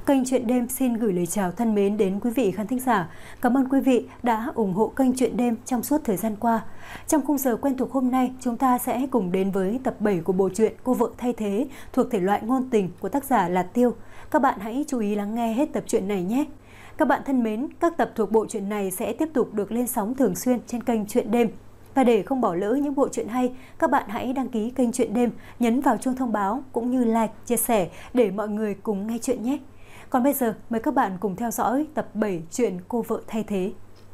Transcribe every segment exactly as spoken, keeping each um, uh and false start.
Kênh Chuyện Đêm xin gửi lời chào thân mến đến quý vị khán thính giả. Cảm ơn quý vị đã ủng hộ kênh Chuyện Đêm trong suốt thời gian qua. Trong khung giờ quen thuộc hôm nay, chúng ta sẽ cùng đến với tập bảy của bộ truyện Cô Vợ Thay Thế thuộc thể loại ngôn tình của tác giả là Tiêu. Các bạn hãy chú ý lắng nghe hết tập truyện này nhé. Các bạn thân mến, các tập thuộc bộ truyện này sẽ tiếp tục được lên sóng thường xuyên trên kênh Chuyện Đêm. Và để không bỏ lỡ những bộ truyện hay, các bạn hãy đăng ký kênh Chuyện Đêm, nhấn vào chuông thông báo cũng như like, chia sẻ để mọi người cùng nghe chuyện nhé. Còn bây giờ, mời các bạn cùng theo dõi tập bảy truyện Cô Vợ Thay Thế.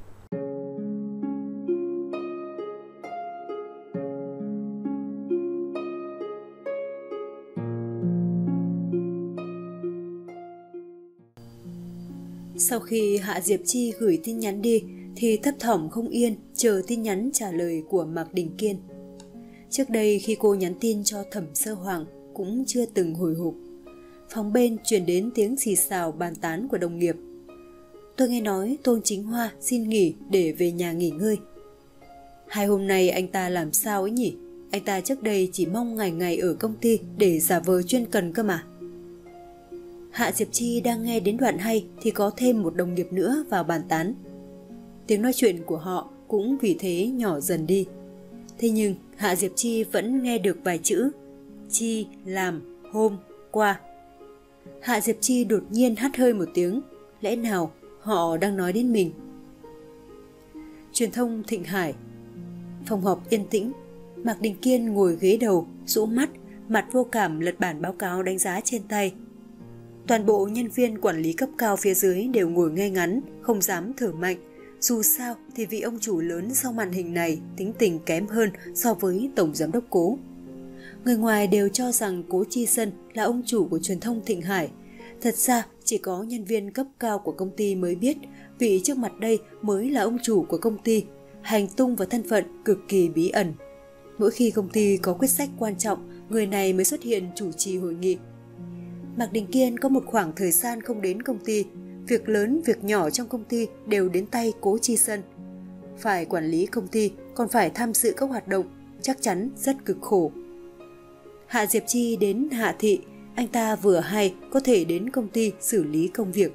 Sau khi Hạ Diệp Chi gửi tin nhắn đi, thì thấp thỏm không yên chờ tin nhắn trả lời của Mạc Đình Kiên. Trước đây khi cô nhắn tin cho Thẩm Sơ Hoàng cũng chưa từng hồi hộp. Phòng bên truyền đến tiếng xì xào bàn tán của đồng nghiệp. Tôi nghe nói Tôn Chính Hoa xin nghỉ để về nhà nghỉ ngơi. Hai hôm nay anh ta làm sao ấy nhỉ? Anh ta trước đây chỉ mong ngày ngày ở công ty để giả vờ chuyên cần cơ mà. Hạ Diệp Chi đang nghe đến đoạn hay thì có thêm một đồng nghiệp nữa vào bàn tán. Tiếng nói chuyện của họ cũng vì thế nhỏ dần đi. Thế nhưng Hạ Diệp Chi vẫn nghe được vài chữ Chi làm hôm qua. Hạ Diệp Chi đột nhiên hắt hơi một tiếng. Lẽ nào họ đang nói đến mình? Truyền thông Thịnh Hải. Phòng họp yên tĩnh. Mạc Đình Kiên ngồi ghế đầu, rũ mắt, mặt vô cảm lật bản báo cáo đánh giá trên tay. Toàn bộ nhân viên quản lý cấp cao phía dưới đều ngồi ngay ngắn, không dám thở mạnh. Dù sao thì vị ông chủ lớn sau màn hình này tính tình kém hơn so với tổng giám đốc Cố. Người ngoài đều cho rằng Cố Chi Sân là ông chủ của truyền thông Thịnh Hải. Thật ra chỉ có nhân viên cấp cao của công ty mới biết vị trước mặt đây mới là ông chủ của công ty. Hành tung và thân phận cực kỳ bí ẩn. Mỗi khi công ty có quyết sách quan trọng, người này mới xuất hiện chủ trì hội nghị. Mạc Đình Kiên có một khoảng thời gian không đến công ty. Việc lớn, việc nhỏ trong công ty đều đến tay Cố Chi Sân. Phải quản lý công ty, còn phải tham dự các hoạt động, chắc chắn rất cực khổ. Hạ Diệp Chi đến Hạ Thị, anh ta vừa hay có thể đến công ty xử lý công việc.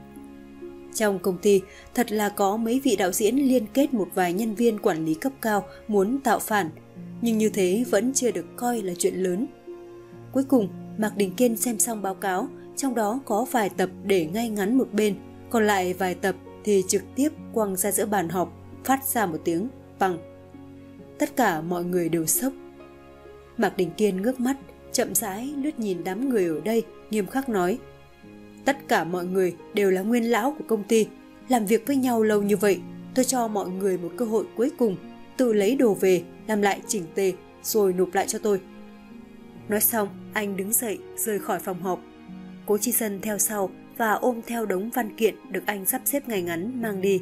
Trong công ty, thật là có mấy vị đạo diễn liên kết một vài nhân viên quản lý cấp cao muốn tạo phản, nhưng như thế vẫn chưa được coi là chuyện lớn. Cuối cùng, Mạc Đình Kiên xem xong báo cáo, trong đó có vài tập để ngay ngắn một bên, còn lại vài tập thì trực tiếp quăng ra giữa bàn họp, phát ra một tiếng bằng. Tất cả mọi người đều sốc. Mạc Đình Kiên ngước mắt, chậm rãi lướt nhìn đám người ở đây, nghiêm khắc nói: tất cả mọi người đều là nguyên lão của công ty, làm việc với nhau lâu như vậy, tôi cho mọi người một cơ hội cuối cùng, tự lấy đồ về, làm lại chỉnh tề, rồi nộp lại cho tôi. Nói xong, anh đứng dậy, rời khỏi phòng họp. Cố Chi Sân theo sau và ôm theo đống văn kiện được anh sắp xếp ngay ngắn mang đi.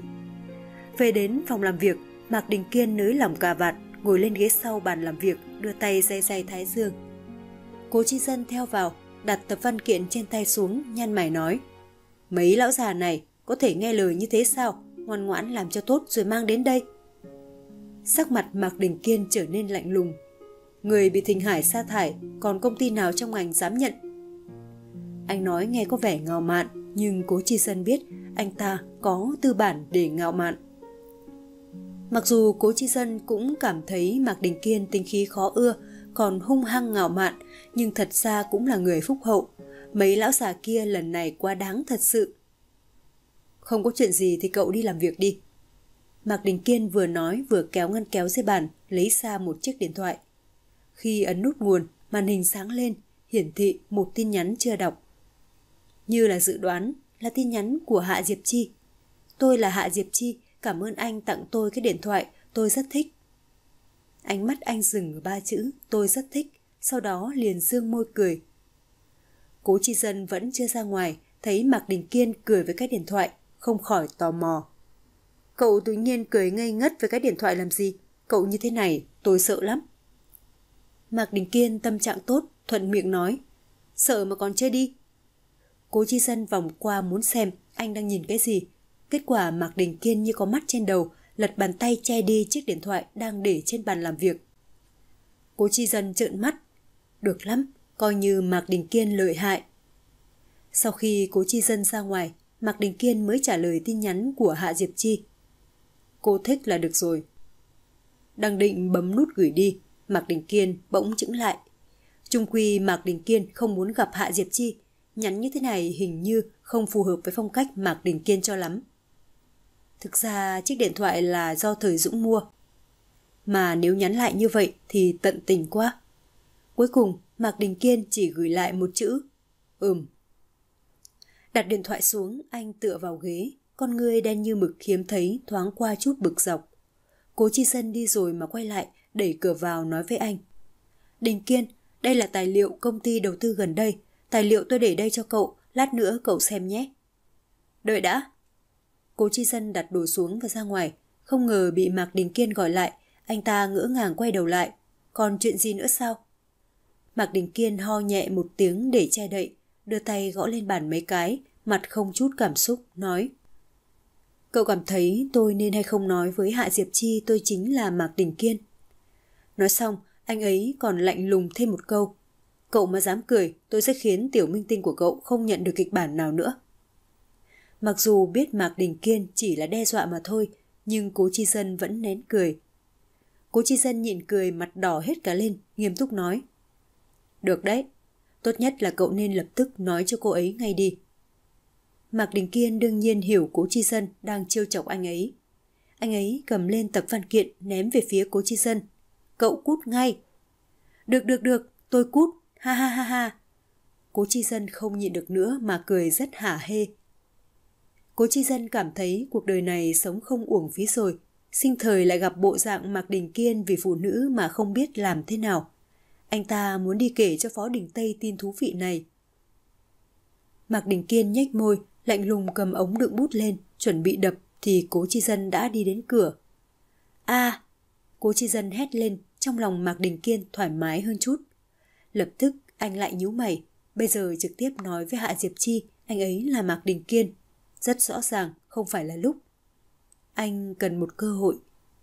Về đến phòng làm việc, Mạc Đình Kiên nới lỏng cà vạt, ngồi lên ghế sau bàn làm việc, đưa tay day day thái dương. Cố Chi Sân theo vào, đặt tập văn kiện trên tay xuống, nhăn mày nói: mấy lão già này có thể nghe lời như thế sao? Ngoan ngoãn làm cho tốt rồi mang đến đây. Sắc mặt Mạc Đình Kiên trở nên lạnh lùng. Người bị Thịnh Hải sa thải, còn công ty nào trong ngành dám nhận? Anh nói nghe có vẻ ngạo mạn, nhưng Cố Chi Sân biết anh ta có tư bản để ngạo mạn. Mặc dù Cố Chi Sân cũng cảm thấy Mạc Đình Kiên tính khí khó ưa, còn hung hăng ngạo mạn, nhưng thật ra cũng là người phúc hậu. Mấy lão già kia lần này quá đáng thật sự. Không có chuyện gì thì cậu đi làm việc đi. Mạc Đình Kiên vừa nói vừa kéo ngăn kéo dưới bàn, lấy ra một chiếc điện thoại. Khi ấn nút nguồn, màn hình sáng lên, hiển thị một tin nhắn chưa đọc. Như là dự đoán, là tin nhắn của Hạ Diệp Chi. Tôi là Hạ Diệp Chi, cảm ơn anh tặng tôi cái điện thoại, tôi rất thích. Ánh mắt anh dừng ở ba chữ tôi rất thích, sau đó liền dương môi cười. Cố Chi Sân vẫn chưa ra ngoài, thấy Mạc Đình Kiên cười với cái điện thoại, không khỏi tò mò. Cậu tự nhiên cười ngây ngất với cái điện thoại làm gì? Cậu như thế này, tôi sợ lắm. Mạc Đình Kiên tâm trạng tốt, thuận miệng nói: sợ mà còn chơi đi. Cố Chi Sân vòng qua muốn xem anh đang nhìn cái gì. Kết quả Mạc Đình Kiên như có mắt trên đầu, lật bàn tay che đi chiếc điện thoại đang để trên bàn làm việc. Cố Chi Sân trợn mắt. Được lắm, coi như Mạc Đình Kiên lợi hại. Sau khi Cố Chi Dân ra ngoài, Mạc Đình Kiên mới trả lời tin nhắn của Hạ Diệp Chi. Cô thích là được rồi. Đang định bấm nút gửi đi, Mạc Đình Kiên bỗng chững lại. Chung quy Mạc Đình Kiên không muốn gặp Hạ Diệp Chi, nhắn như thế này hình như không phù hợp với phong cách Mạc Đình Kiên cho lắm. Thực ra chiếc điện thoại là do Thời Dũng mua, mà nếu nhắn lại như vậy thì tận tình quá. Cuối cùng Mạc Đình Kiên chỉ gửi lại một chữ Ừm. Đặt điện thoại xuống, anh tựa vào ghế, con người đen như mực hiếm thấy thoáng qua chút bực dọc. Cố Chi Dân đi rồi mà quay lại, đẩy cửa vào nói với anh. Đình Kiên, đây là tài liệu công ty đầu tư gần đây. Tài liệu tôi để đây cho cậu, lát nữa cậu xem nhé. Đợi đã. Cố Chi Dân đặt đồ xuống và ra ngoài, không ngờ bị Mạc Đình Kiên gọi lại. Anh ta ngỡ ngàng quay đầu lại. Còn chuyện gì nữa sao? Mạc Đình Kiên ho nhẹ một tiếng để che đậy, đưa tay gõ lên bàn mấy cái, mặt không chút cảm xúc, nói. Cậu cảm thấy tôi nên hay không nói với Hạ Diệp Chi tôi chính là Mạc Đình Kiên? Nói xong, anh ấy còn lạnh lùng thêm một câu. Cậu mà dám cười, tôi sẽ khiến tiểu minh tinh của cậu không nhận được kịch bản nào nữa. Mặc dù biết Mạc Đình Kiên chỉ là đe dọa mà thôi, nhưng Cố Chi Dân vẫn nén cười. Cố Chi Dân nhịn cười mặt đỏ hết cả lên, nghiêm túc nói. Được đấy, tốt nhất là cậu nên lập tức nói cho cô ấy ngay đi. Mạc Đình Kiên đương nhiên hiểu Cố Chi Dân đang trêu chọc anh ấy. Anh ấy cầm lên tập văn kiện ném về phía Cố Chi Dân. Cậu cút ngay. Được được được, tôi cút, ha ha ha ha. Cố Chi Dân không nhịn được nữa mà cười rất hả hê. Cố Chi Dân cảm thấy cuộc đời này sống không uổng phí rồi. Sinh thời lại gặp bộ dạng Mạc Đình Kiên vì phụ nữ mà không biết làm thế nào. Anh ta muốn đi kể cho Phó Đình Tây tin thú vị này. Mạc Đình Kiên nhếch môi, lạnh lùng cầm ống đựng bút lên, chuẩn bị đập thì Cố Chi Dân đã đi đến cửa. A! À, Cố Chi Dân hét lên, trong lòng Mạc Đình Kiên thoải mái hơn chút. Lập tức anh lại nhíu mày, bây giờ trực tiếp nói với Hạ Diệp Chi anh ấy là Mạc Đình Kiên. Rất rõ ràng không phải là lúc. Anh cần một cơ hội.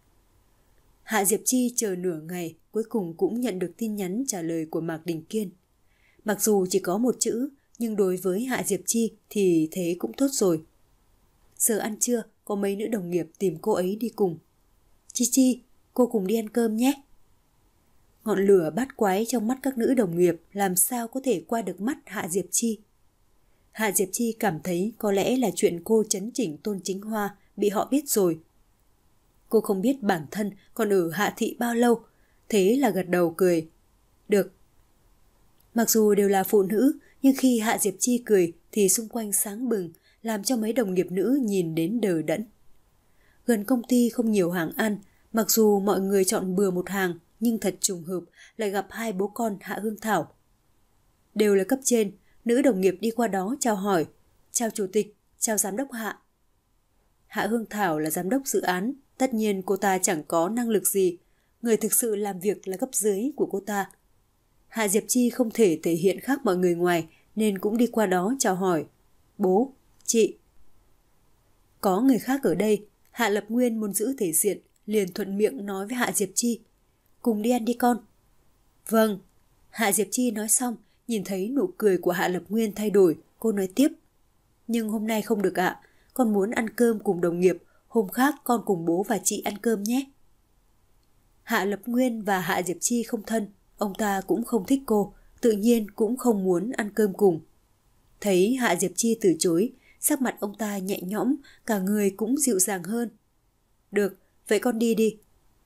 Hạ Diệp Chi chờ nửa ngày, cuối cùng cũng nhận được tin nhắn trả lời của Mạc Đình Kiên. Mặc dù chỉ có một chữ, nhưng đối với Hạ Diệp Chi thì thế cũng tốt rồi. Giờ ăn trưa, có mấy nữ đồng nghiệp tìm cô ấy đi cùng. Chi Chi, cô cùng đi ăn cơm nhé. Ngọn lửa bát quái trong mắt các nữ đồng nghiệp làm sao có thể qua được mắt Hạ Diệp Chi. Hạ Diệp Chi cảm thấy có lẽ là chuyện cô chấn chỉnh Tôn Chính Hoa bị họ biết rồi. Cô không biết bản thân còn ở Hạ Thị bao lâu, thế là gật đầu cười. Được. Mặc dù đều là phụ nữ, nhưng khi Hạ Diệp Chi cười thì xung quanh sáng bừng, làm cho mấy đồng nghiệp nữ nhìn đến đờ đẫn. Gần công ty không nhiều hàng ăn, mặc dù mọi người chọn bừa một hàng, nhưng thật trùng hợp lại gặp hai bố con Hạ Hương Thảo. Đều là cấp trên, nữ đồng nghiệp đi qua đó chào hỏi. Chào chủ tịch, chào giám đốc Hạ. Hạ Hương Thảo là giám đốc dự án, tất nhiên cô ta chẳng có năng lực gì. Người thực sự làm việc là cấp dưới của cô ta. Hạ Diệp Chi không thể thể hiện khác mọi người ngoài nên cũng đi qua đó chào hỏi. Bố, chị. Có người khác ở đây, Hạ Lập Nguyên muốn giữ thể diện, liền thuận miệng nói với Hạ Diệp Chi. Cùng đi ăn đi con. Vâng. Hạ Diệp Chi nói xong, nhìn thấy nụ cười của Hạ Lập Nguyên thay đổi, cô nói tiếp. Nhưng hôm nay không được ạ, con muốn ăn cơm cùng đồng nghiệp, hôm khác con cùng bố và chị ăn cơm nhé. Hạ Lập Nguyên và Hạ Diệp Chi không thân, ông ta cũng không thích cô, tự nhiên cũng không muốn ăn cơm cùng. Thấy Hạ Diệp Chi từ chối, sắc mặt ông ta nhẹ nhõm, cả người cũng dịu dàng hơn. Được, vậy con đi đi.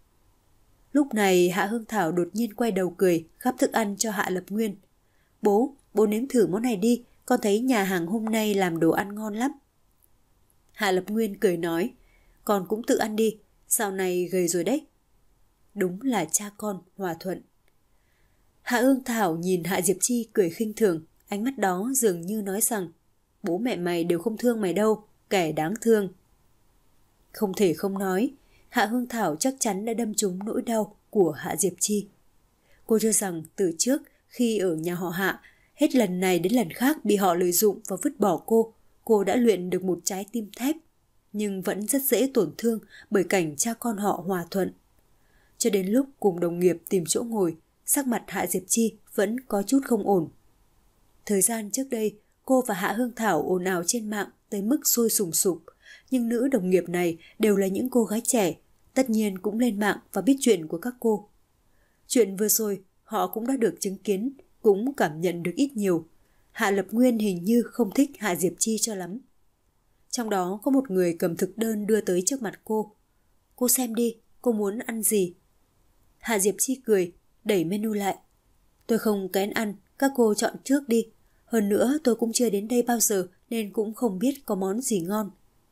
Lúc này Hạ Hương Thảo đột nhiên quay đầu cười, gắp thức ăn cho Hạ Lập Nguyên. Bố, bố nếm thử món này đi, con thấy nhà hàng hôm nay làm đồ ăn ngon lắm. Hạ Lập Nguyên cười nói, con cũng tự ăn đi, dạo này gầy rồi đấy. Đúng là cha con hòa thuận. Hạ Hương Thảo nhìn Hạ Diệp Chi cười khinh thường, ánh mắt đó dường như nói rằng, bố mẹ mày đều không thương mày đâu, kẻ đáng thương. Không thể không nói, Hạ Hương Thảo chắc chắn đã đâm trúng nỗi đau của Hạ Diệp Chi. Cô cho rằng từ trước khi ở nhà họ Hạ, hết lần này đến lần khác bị họ lợi dụng và vứt bỏ cô, cô đã luyện được một trái tim thép, nhưng vẫn rất dễ tổn thương bởi cảnh cha con họ hòa thuận. Cho đến lúc cùng đồng nghiệp tìm chỗ ngồi, sắc mặt Hạ Diệp Chi vẫn có chút không ổn. Thời gian trước đây, cô và Hạ Hương Thảo ồn ào trên mạng tới mức sôi sùng sục. Nhưng nữ đồng nghiệp này đều là những cô gái trẻ, tất nhiên cũng lên mạng và biết chuyện của các cô. Chuyện vừa rồi họ cũng đã được chứng kiến, cũng cảm nhận được ít nhiều. Hạ Lập Nguyên hình như không thích Hạ Diệp Chi cho lắm. Trong đó có một người cầm thực đơn đưa tới trước mặt cô. Cô xem đi, cô muốn ăn gì? Hạ Diệp Chi cười, đẩy menu lại. Tôi không kén ăn, các cô chọn trước đi. Hơn nữa tôi cũng chưa đến đây bao giờ nên cũng không biết có món gì ngon.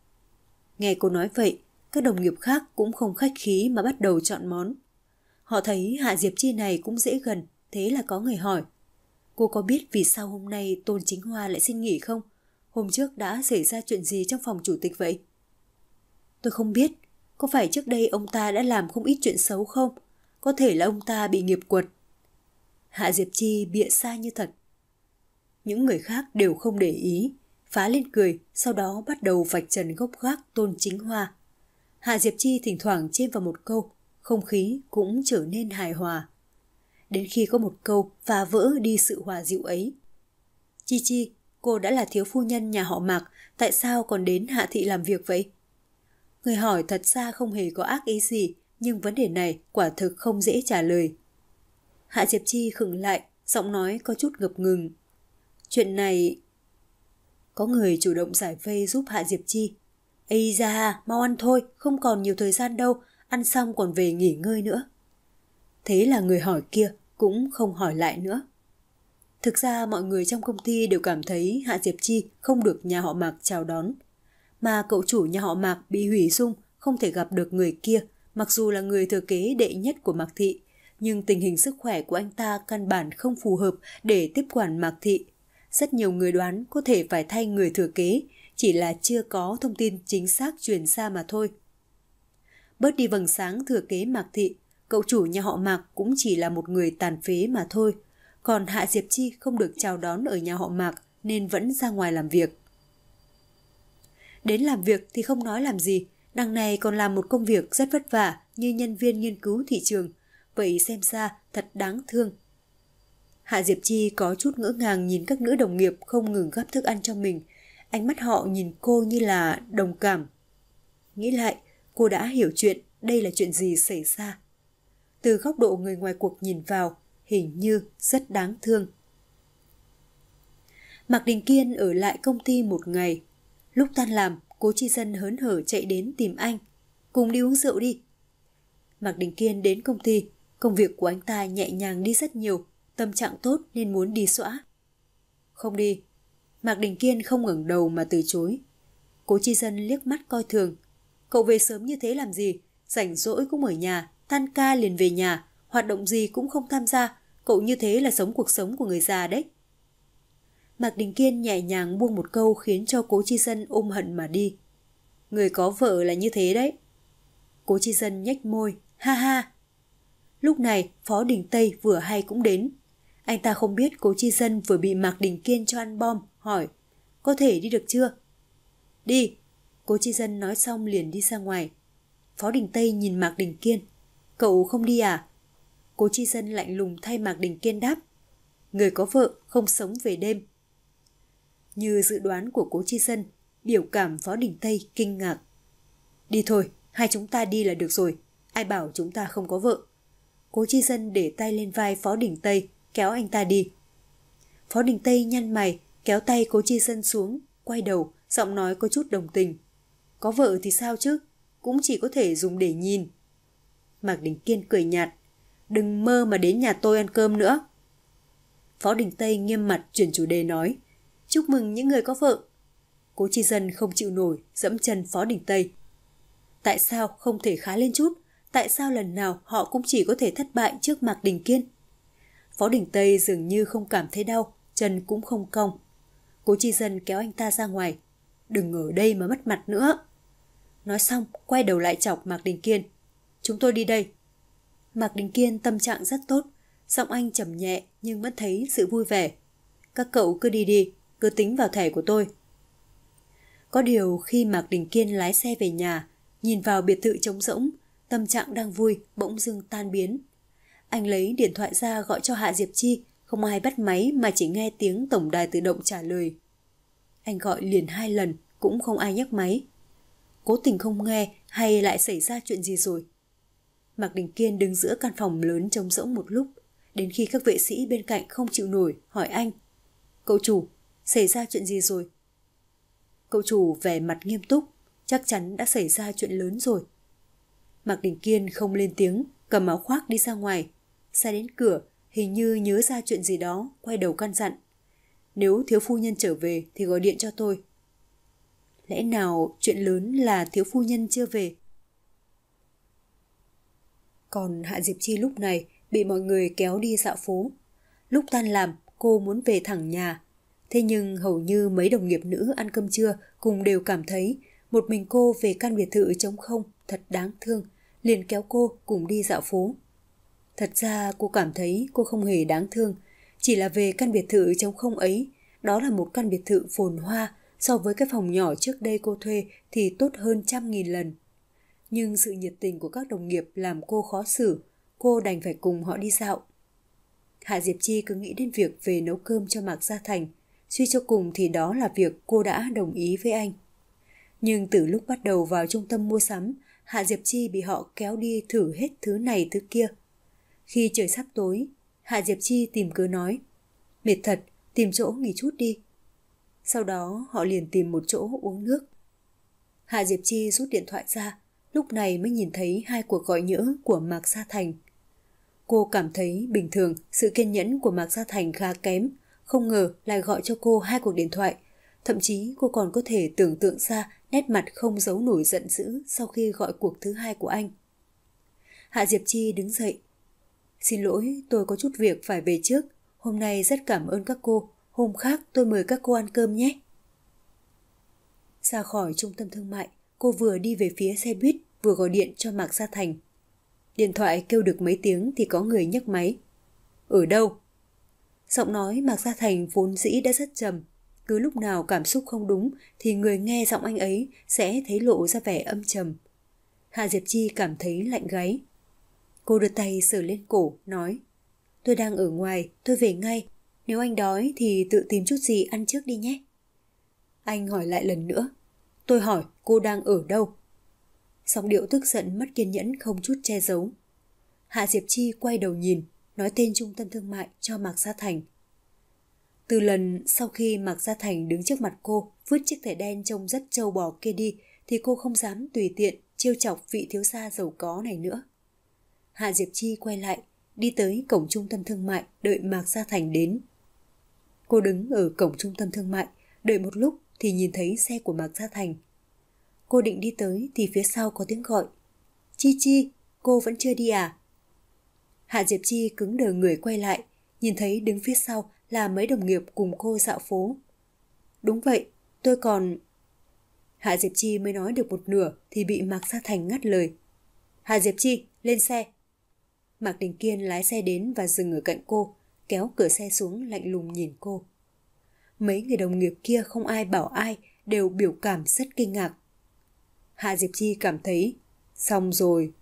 Nghe cô nói vậy, các đồng nghiệp khác cũng không khách khí mà bắt đầu chọn món. Họ thấy Hạ Diệp Chi này cũng dễ gần, thế là có người hỏi. Cô có biết vì sao hôm nay Tôn Chính Hoa lại xin nghỉ không? Hôm trước đã xảy ra chuyện gì trong phòng chủ tịch vậy? Tôi không biết, có phải trước đây ông ta đã làm không ít chuyện xấu không? Có thể là ông ta bị nghiệp quật. Hạ Diệp Chi bịa sai như thật. Những người khác đều không để ý, phá lên cười, sau đó bắt đầu vạch trần gốc gác Tôn Chính Hoa. Hạ Diệp Chi thỉnh thoảng chêm vào một câu, không khí cũng trở nên hài hòa. Đến khi có một câu phá vỡ đi sự hòa dịu ấy. Chi Chi, cô đã là thiếu phu nhân nhà họ Mạc, tại sao còn đến Hạ thị làm việc vậy? Người hỏi thật ra không hề có ác ý gì, nhưng vấn đề này quả thực không dễ trả lời. Hạ Diệp Chi khựng lại, giọng nói có chút ngập ngừng. Chuyện này... Có người chủ động giải vây giúp Hạ Diệp Chi. Ây da, mau ăn thôi, không còn nhiều thời gian đâu, ăn xong còn về nghỉ ngơi nữa. Thế là người hỏi kia cũng không hỏi lại nữa. Thực ra mọi người trong công ty đều cảm thấy Hạ Diệp Chi không được nhà họ Mạc chào đón. Mà cậu chủ nhà họ Mạc bị hủy dung, không thể gặp được người kia, mặc dù là người thừa kế đệ nhất của Mạc thị. Nhưng tình hình sức khỏe của anh ta căn bản không phù hợp để tiếp quản Mạc thị. Rất nhiều người đoán có thể phải thay người thừa kế, chỉ là chưa có thông tin chính xác truyền ra mà thôi. Bớt đi vầng sáng thừa kế Mạc thị, cậu chủ nhà họ Mạc cũng chỉ là một người tàn phế mà thôi. Còn Hạ Diệp Chi không được chào đón ở nhà họ Mạc nên vẫn ra ngoài làm việc. Đến làm việc thì không nói làm gì, đằng này còn làm một công việc rất vất vả như nhân viên nghiên cứu thị trường. Vậy xem ra thật đáng thương. Hạ Diệp Chi có chút ngỡ ngàng nhìn các nữ đồng nghiệp không ngừng gắp thức ăn cho mình. Ánh mắt họ nhìn cô như là đồng cảm. Nghĩ lại, cô đã hiểu chuyện đây là chuyện gì xảy ra. Từ góc độ người ngoài cuộc nhìn vào, hình như rất đáng thương. Mạc Đình Kiên ở lại công ty một ngày. Lúc tan làm, Cố Chi Dân hớn hở chạy đến tìm anh. Cùng đi uống rượu đi. Mạc Đình Kiên đến công ty, công việc của anh ta nhẹ nhàng đi rất nhiều, tâm trạng tốt nên muốn đi xõa. Không đi. Mạc Đình Kiên không ngẩng đầu mà từ chối. Cố Chi Dân liếc mắt coi thường. Cậu về sớm như thế làm gì? Rảnh rỗi cũng ở nhà, tan ca liền về nhà, hoạt động gì cũng không tham gia. Cậu như thế là sống cuộc sống của người già đấy. Mạc Đình Kiên nhẹ nhàng buông một câu khiến cho Cố Chi Dân ôm hận mà đi. Người có vợ là như thế đấy. Cố Chi Dân nhếch môi, ha ha. Lúc này Phó Đình Tây vừa hay cũng đến. Anh ta không biết Cố Chi Dân vừa bị Mạc Đình Kiên cho ăn bom, hỏi, có thể đi được chưa? Đi. Cố Chi Dân nói xong liền đi ra ngoài. Phó Đình Tây nhìn Mạc Đình Kiên. Cậu không đi à? Cố Chi Dân lạnh lùng thay Mạc Đình Kiên đáp. Người có vợ không sống về đêm. Như dự đoán của Cố Chi Dân, biểu cảm Phó Đình Tây kinh ngạc. Đi thôi, hai chúng ta đi là được rồi. Ai bảo chúng ta không có vợ. Cố Chi Dân để tay lên vai Phó Đình Tây, kéo anh ta đi. Phó Đình Tây nhăn mày, kéo tay Cố Chi Dân xuống, quay đầu, giọng nói có chút đồng tình. Có vợ thì sao chứ? Cũng chỉ có thể dùng để nhìn. Mạc Đình Kiên cười nhạt. Đừng mơ mà đến nhà tôi ăn cơm nữa. Phó Đình Tây nghiêm mặt chuyển chủ đề nói. Chúc mừng những người có vợ. Cố Chi Dân không chịu nổi, dẫm chân Phó Đình Tây. Tại sao không thể khá lên chút? Tại sao lần nào họ cũng chỉ có thể thất bại trước Mạc Đình Kiên? Phó Đình Tây dường như không cảm thấy đau, chân cũng không cong. Cố Chi Dân kéo anh ta ra ngoài. Đừng ở đây mà mất mặt nữa. Nói xong, quay đầu lại chọc Mạc Đình Kiên. Chúng tôi đi đây. Mạc Đình Kiên tâm trạng rất tốt, giọng anh trầm nhẹ nhưng vẫn thấy sự vui vẻ. Các cậu cứ đi đi, cứ tính vào thẻ của tôi. Có điều khi Mạc Đình Kiên lái xe về nhà, nhìn vào biệt thự trống rỗng, tâm trạng đang vui bỗng dưng tan biến. Anh lấy điện thoại ra gọi cho Hạ Diệp Chi, không ai bắt máy mà chỉ nghe tiếng tổng đài tự động trả lời. anh gọi liền hai lần cũng không ai nhấc máy. Cố tình không nghe hay lại xảy ra chuyện gì rồi? Mạc Đình Kiên đứng giữa căn phòng lớn trống rỗng một lúc, đến khi các vệ sĩ bên cạnh không chịu nổi hỏi anh: "Cậu chủ, xảy ra chuyện gì rồi?" Cậu chủ vẻ mặt nghiêm túc: "Chắc chắn đã xảy ra chuyện lớn rồi." Mạc Đình Kiên không lên tiếng, cầm áo khoác đi ra ngoài. Ra đến cửa, hình như nhớ ra chuyện gì đó, quay đầu căn dặn: "Nếu thiếu phu nhân trở về thì gọi điện cho tôi." Lẽ nào chuyện lớn là thiếu phu nhân chưa về? Còn Hạ Diệp Chi lúc này bị mọi người kéo đi dạo phố. Lúc tan làm, cô muốn về thẳng nhà. Thế nhưng hầu như mấy đồng nghiệp nữ ăn cơm trưa cùng đều cảm thấy một mình cô về căn biệt thự trống không thật đáng thương, liền kéo cô cùng đi dạo phố. Thật ra cô cảm thấy cô không hề đáng thương, chỉ là về căn biệt thự trống không ấy, đó là một căn biệt thự phồn hoa, so với cái phòng nhỏ trước đây cô thuê thì tốt hơn trăm nghìn lần. Nhưng sự nhiệt tình của các đồng nghiệp làm cô khó xử, cô đành phải cùng họ đi dạo. Hạ Diệp Chi cứ nghĩ đến việc về nấu cơm cho Mạc Gia Thành, suy cho cùng thì đó là việc cô đã đồng ý với anh. Nhưng từ lúc bắt đầu vào trung tâm mua sắm, Hạ Diệp Chi bị họ kéo đi thử hết thứ này thứ kia. Khi trời sắp tối, Hạ Diệp Chi tìm cớ nói: "Mệt thật, tìm chỗ nghỉ chút đi." Sau đó họ liền tìm một chỗ uống nước. Hạ Diệp Chi rút điện thoại ra, lúc này mới nhìn thấy hai cuộc gọi nhỡ của Mạc Gia Thành. Cô cảm thấy bình thường sự kiên nhẫn của Mạc Gia Thành khá kém, không ngờ lại gọi cho cô hai cuộc điện thoại. Thậm chí cô còn có thể tưởng tượng ra nét mặt không giấu nổi giận dữ sau khi gọi cuộc thứ hai của anh. Hạ Diệp Chi đứng dậy: "Xin lỗi, tôi có chút việc phải về trước. Hôm nay rất cảm ơn các cô, hôm khác tôi mời các cô ăn cơm nhé." Ra khỏi trung tâm thương mại, cô vừa đi về phía xe buýt vừa gọi điện cho Mạc Gia Thành. Điện thoại kêu được mấy tiếng thì có người nhấc máy. "Ở đâu?" Giọng nói Mạc Gia Thành vốn dĩ đã rất trầm, cứ lúc nào cảm xúc không đúng thì người nghe giọng anh ấy sẽ thấy lộ ra vẻ âm trầm. Hạ Diệp Chi cảm thấy lạnh gáy. Cô đưa tay sờ lên cổ, nói: "Tôi đang ở ngoài, tôi về ngay. Nếu anh đói thì tự tìm chút gì ăn trước đi nhé." Anh hỏi lại lần nữa: "Tôi hỏi cô đang ở đâu?" Giọng điệu tức giận mất kiên nhẫn không chút che giấu. Hạ Diệp Chi quay đầu nhìn, nói tên trung tâm thương mại cho Mạc Gia Thành. Từ lần sau khi Mạc Gia Thành đứng trước mặt cô, vứt chiếc thẻ đen trông rất trâu bò kia đi, thì cô không dám tùy tiện trêu chọc vị thiếu gia giàu có này nữa. Hạ Diệp Chi quay lại, đi tới cổng trung tâm thương mại đợi Mạc Gia Thành đến. Cô đứng ở cổng trung tâm thương mại, đợi một lúc thì nhìn thấy xe của Mạc Gia Thành. Cô định đi tới thì phía sau có tiếng gọi: "Chi Chi, cô vẫn chưa đi à?" Hạ Diệp Chi cứng đờ người quay lại, nhìn thấy đứng phía sau là mấy đồng nghiệp cùng cô dạo phố. "Đúng vậy, tôi còn..." Hạ Diệp Chi mới nói được một nửa thì bị Mạc Gia Thành ngắt lời. "Hạ Diệp Chi, lên xe." Mạc Đình Kiên lái xe đến và dừng ở cạnh cô, kéo cửa xe xuống lạnh lùng nhìn cô. Mấy người đồng nghiệp kia không ai bảo ai, đều biểu cảm rất kinh ngạc. Hạ Diệp Chi cảm thấy xong rồi.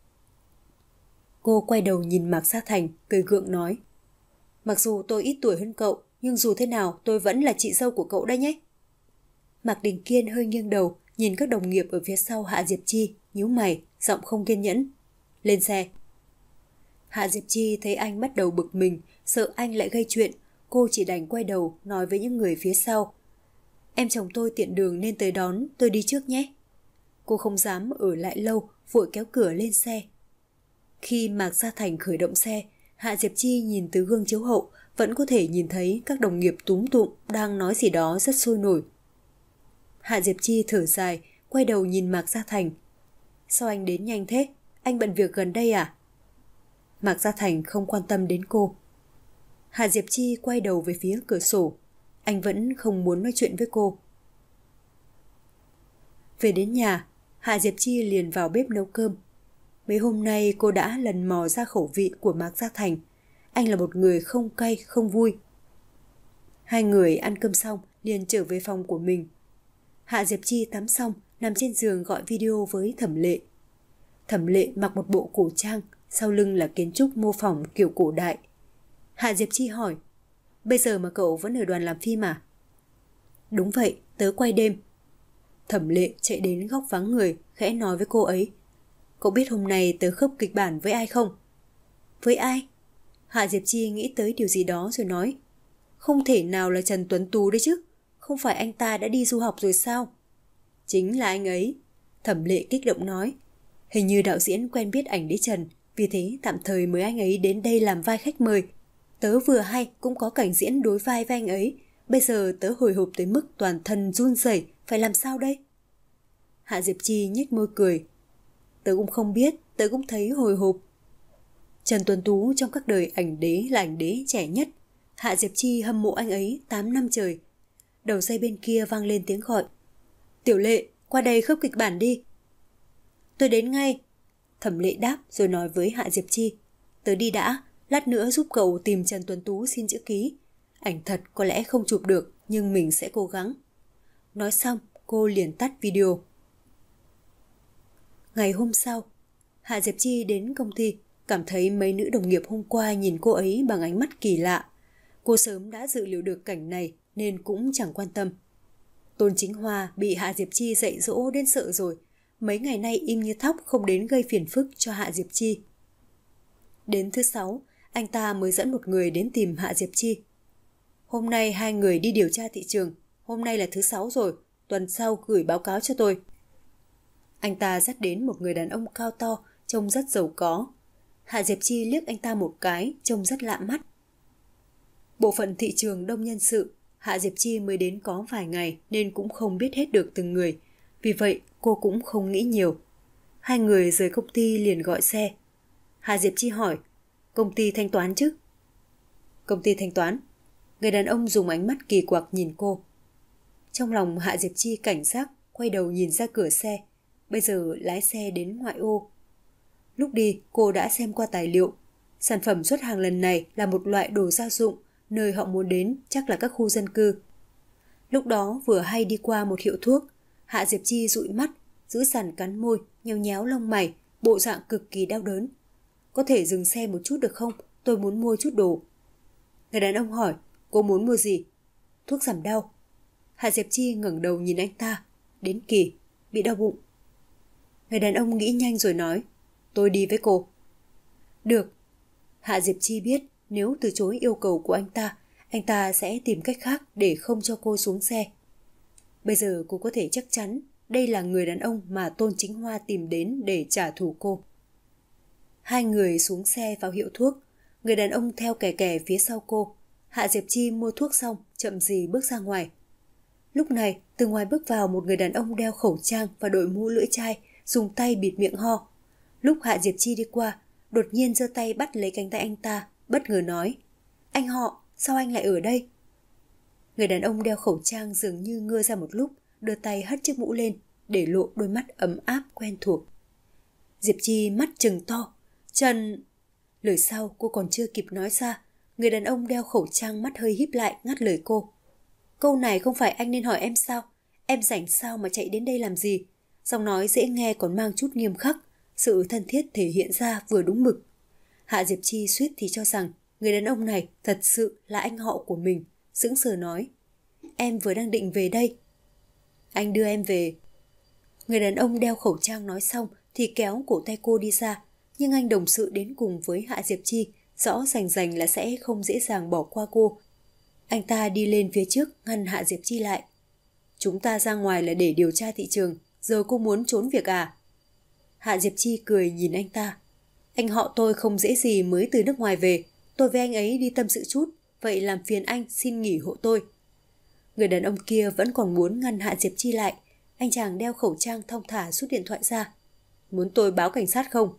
Cô quay đầu nhìn Mạc Gia Thành, cười gượng nói: "Mặc dù tôi ít tuổi hơn cậu, nhưng dù thế nào tôi vẫn là chị dâu của cậu đấy nhé." Mạc Đình Kiên hơi nghiêng đầu, nhìn các đồng nghiệp ở phía sau Hạ Diệp Chi, nhíu mày, giọng không kiên nhẫn: "Lên xe." Hạ Diệp Chi thấy anh bắt đầu bực mình, sợ anh lại gây chuyện, cô chỉ đành quay đầu nói với những người phía sau: "Em chồng tôi tiện đường nên tới đón, tôi đi trước nhé." Cô không dám ở lại lâu, vội kéo cửa lên xe. Khi Mạc Gia Thành khởi động xe, Hạ Diệp Chi nhìn từ gương chiếu hậu vẫn có thể nhìn thấy các đồng nghiệp túm tụm đang nói gì đó rất sôi nổi. Hạ Diệp Chi thở dài, quay đầu nhìn Mạc Gia Thành: "Sao anh đến nhanh thế? Anh bận việc gần đây à?" Mạc Gia Thành không quan tâm đến cô. Hạ Diệp Chi quay đầu về phía cửa sổ. Anh vẫn không muốn nói chuyện với cô. Về đến nhà, Hạ Diệp Chi liền vào bếp nấu cơm. Mấy hôm nay cô đã lần mò ra khẩu vị của Mạc Gia Thành. Anh là một người không cay, không vui. Hai người ăn cơm xong liền trở về phòng của mình. Hạ Diệp Chi tắm xong, nằm trên giường gọi video với Thẩm Lệ. Thẩm Lệ mặc một bộ cổ trang, sau lưng là kiến trúc mô phỏng kiểu cổ đại. Hạ Diệp Chi hỏi: "Bây giờ mà cậu vẫn ở đoàn làm phim à?" "Đúng vậy, tớ quay đêm. Thẩm Lệ chạy đến góc vắng người, khẽ nói với cô ấy. Cậu biết hôm nay tớ khớp kịch bản với ai không? Với ai? Hạ Diệp Chi nghĩ tới điều gì đó rồi nói. Không thể nào là Trần Tuấn Tú đấy chứ. Không phải anh ta đã đi du học rồi sao? Chính là anh ấy. Thẩm Lệ kích động nói. Hình như đạo diễn quen biết ảnh đế Trần, vì thế tạm thời mời anh ấy đến đây làm vai khách mời. Tớ vừa hay cũng có cảnh diễn đối vai với anh ấy. Bây giờ tớ hồi hộp tới mức toàn thân run rẩy, phải làm sao đây? Hạ Diệp Chi nhếch môi cười. Tớ cũng không biết, tớ cũng thấy hồi hộp. Trần Tuấn Tú trong các đời ảnh đế là ảnh đế trẻ nhất. Hạ Diệp Chi hâm mộ anh ấy tám năm trời. Đầu dây bên kia vang lên tiếng gọi. Tiểu Lệ, qua đây khớp kịch bản đi. Tôi đến ngay. Thẩm Lệ đáp rồi nói với Hạ Diệp Chi. Tớ đi đã, lát nữa giúp cậu tìm Trần Tuấn Tú xin chữ ký. Ảnh thật có lẽ không chụp được, nhưng mình sẽ cố gắng. Nói xong, cô liền tắt video. Ngày hôm sau, Hạ Diệp Chi đến công ty, cảm thấy mấy nữ đồng nghiệp hôm qua nhìn cô ấy bằng ánh mắt kỳ lạ. Cô sớm đã dự liệu được cảnh này nên cũng chẳng quan tâm. Tôn Chính Hoa bị Hạ Diệp Chi dạy dỗ đến sợ rồi. Mấy ngày nay im như thóc không đến gây phiền phức cho Hạ Diệp Chi. Đến thứ sáu, anh ta mới dẫn một người đến tìm Hạ Diệp Chi. Hôm nay hai người đi điều tra thị trường. Hôm nay là thứ sáu rồi, tuần sau gửi báo cáo cho tôi. Anh ta dắt đến một người đàn ông cao to, trông rất giàu có. Hạ Diệp Chi liếc anh ta một cái, trông rất lạ mắt. Bộ phận thị trường đông nhân sự, Hạ Diệp Chi mới đến có vài ngày nên cũng không biết hết được từng người. Vì vậy cô cũng không nghĩ nhiều. Hai người rời công ty liền gọi xe. Hạ Diệp Chi hỏi, công ty thanh toán chứ? Công ty thanh toán. Người đàn ông dùng ánh mắt kỳ quặc nhìn cô. Trong lòng Hạ Diệp Chi cảnh giác, quay đầu nhìn ra cửa xe. Bây giờ lái xe đến ngoại ô. Lúc đi cô đã xem qua tài liệu. Sản phẩm xuất hàng lần này là một loại đồ gia dụng, nơi họ muốn đến chắc là các khu dân cư. Lúc đó vừa hay đi qua một hiệu thuốc. Hạ Diệp Chi dụi mắt, giữ sẵn cắn môi, nhéo nhéo lông mày, bộ dạng cực kỳ đau đớn. Có thể dừng xe một chút được không? Tôi muốn mua chút đồ. Người đàn ông hỏi, cô muốn mua gì? Thuốc giảm đau. Hạ Diệp Chi ngẩng đầu nhìn anh ta. Đến kỳ, bị đau bụng. Người đàn ông nghĩ nhanh rồi nói, tôi đi với cô. Được. Hạ Diệp Chi biết nếu từ chối yêu cầu của anh ta, anh ta sẽ tìm cách khác để không cho cô xuống xe. Bây giờ cô có thể chắc chắn đây là người đàn ông mà Tôn Chính Hoa tìm đến để trả thù cô. Hai người xuống xe vào hiệu thuốc. Người đàn ông theo kè kè phía sau cô. Hạ Diệp Chi mua thuốc xong, chậm gì bước ra ngoài. Lúc này, từ ngoài bước vào một người đàn ông đeo khẩu trang và đội mũ lưỡi chai, dùng tay bịt miệng ho. Lúc Hạ Diệp Chi đi qua, đột nhiên giơ tay bắt lấy cánh tay anh ta, bất ngờ nói, anh họ, sao anh lại ở đây? Người đàn ông đeo khẩu trang dường như ngơ ra một lúc, đưa tay hất chiếc mũ lên, để lộ đôi mắt ấm áp quen thuộc. Diệp Chi mắt trừng to, Trần... Lời sau cô còn chưa kịp nói ra, người đàn ông đeo khẩu trang mắt hơi híp lại ngắt lời cô. Câu này không phải anh nên hỏi em sao? Em rảnh sao mà chạy đến đây làm gì? Giọng nói dễ nghe còn mang chút nghiêm khắc, sự thân thiết thể hiện ra vừa đúng mực. Hạ Diệp Chi suýt thì cho rằng người đàn ông này thật sự là anh họ của mình, sững sờ nói. Em vừa đang định về đây. Anh đưa em về. Người đàn ông đeo khẩu trang nói xong thì kéo cổ tay cô đi ra, nhưng anh đồng sự đến cùng với Hạ Diệp Chi, rõ rành rành là sẽ không dễ dàng bỏ qua cô. Anh ta đi lên phía trước ngăn Hạ Diệp Chi lại. Chúng ta ra ngoài là để điều tra thị trường, giờ cô muốn trốn việc à? Hạ Diệp Chi cười nhìn anh ta. Anh họ tôi không dễ gì mới từ nước ngoài về, tôi với anh ấy đi tâm sự chút, vậy làm phiền anh xin nghỉ hộ tôi. Người đàn ông kia vẫn còn muốn ngăn Hạ Diệp Chi lại. Anh chàng đeo khẩu trang thong thả rút điện thoại ra. Muốn tôi báo cảnh sát không?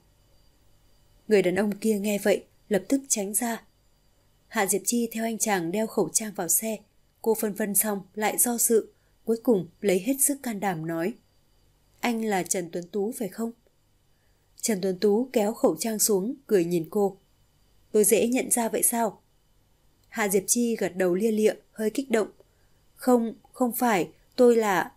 Người đàn ông kia nghe vậy, lập tức tránh ra. Hạ Diệp Chi theo anh chàng đeo khẩu trang vào xe. Cô phân vân xong lại do dự, cuối cùng lấy hết sức can đảm nói. Anh là Trần Tuấn Tú phải không? Trần Tuấn Tú kéo khẩu trang xuống, cười nhìn cô. Tôi dễ nhận ra vậy sao? Hạ Diệp Chi gật đầu lia lịa, hơi kích động. Không, không phải, tôi là...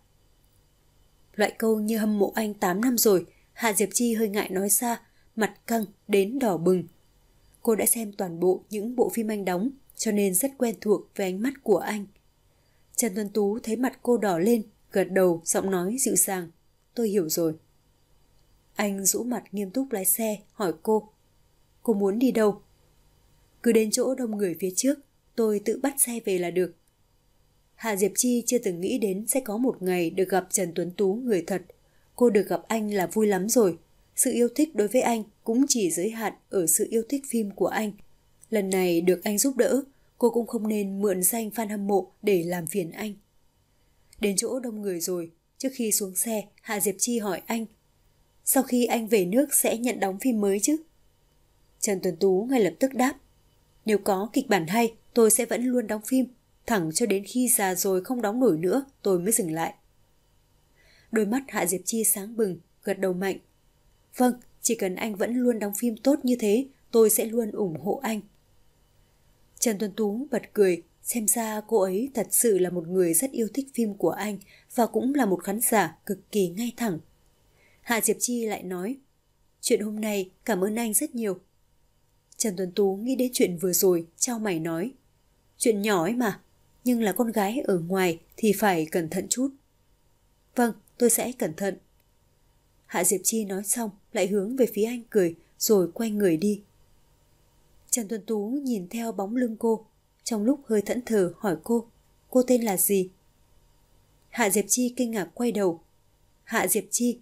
Loại câu như hâm mộ anh tám năm rồi, Hạ Diệp Chi hơi ngại nói ra, mặt căng đến đỏ bừng. Cô đã xem toàn bộ những bộ phim anh đóng, cho nên rất quen thuộc với ánh mắt của anh. Trần Tuấn Tú thấy mặt cô đỏ lên, gật đầu, giọng nói dịu dàng. Tôi hiểu rồi. Anh rũ mặt nghiêm túc lái xe, hỏi cô. Cô muốn đi đâu? Cứ đến chỗ đông người phía trước, tôi tự bắt xe về là được. Hạ Diệp Chi chưa từng nghĩ đến sẽ có một ngày được gặp Trần Tuấn Tú người thật. Cô được gặp anh là vui lắm rồi. Sự yêu thích đối với anh cũng chỉ giới hạn ở sự yêu thích phim của anh. Lần này được anh giúp đỡ, cô cũng không nên mượn danh fan hâm mộ để làm phiền anh. Đến chỗ đông người rồi, trước khi xuống xe, Hạ Diệp Chi hỏi anh. Sau khi anh về nước sẽ nhận đóng phim mới chứ? Trần Tuấn Tú ngay lập tức đáp. Nếu có kịch bản hay, tôi sẽ vẫn luôn đóng phim. Thẳng cho đến khi già rồi không đóng nổi nữa, tôi mới dừng lại. Đôi mắt Hạ Diệp Chi sáng bừng, gật đầu mạnh. Vâng, chỉ cần anh vẫn luôn đóng phim tốt như thế, tôi sẽ luôn ủng hộ anh. Trần Tuấn Tú bật cười, xem ra cô ấy thật sự là một người rất yêu thích phim của anh và cũng là một khán giả cực kỳ ngay thẳng. Hạ Diệp Chi lại nói, chuyện hôm nay cảm ơn anh rất nhiều. Trần Tuấn Tú nghĩ đến chuyện vừa rồi, chau mày nói, chuyện nhỏ ấy mà, nhưng là con gái ở ngoài thì phải cẩn thận chút. Vâng, tôi sẽ cẩn thận. Hạ Diệp Chi nói xong lại hướng về phía anh cười rồi quay người đi. Trần Tuấn Tú nhìn theo bóng lưng cô, trong lúc hơi thẫn thờ hỏi cô, cô tên là gì? Hạ Diệp Chi kinh ngạc quay đầu. Hạ Diệp Chi.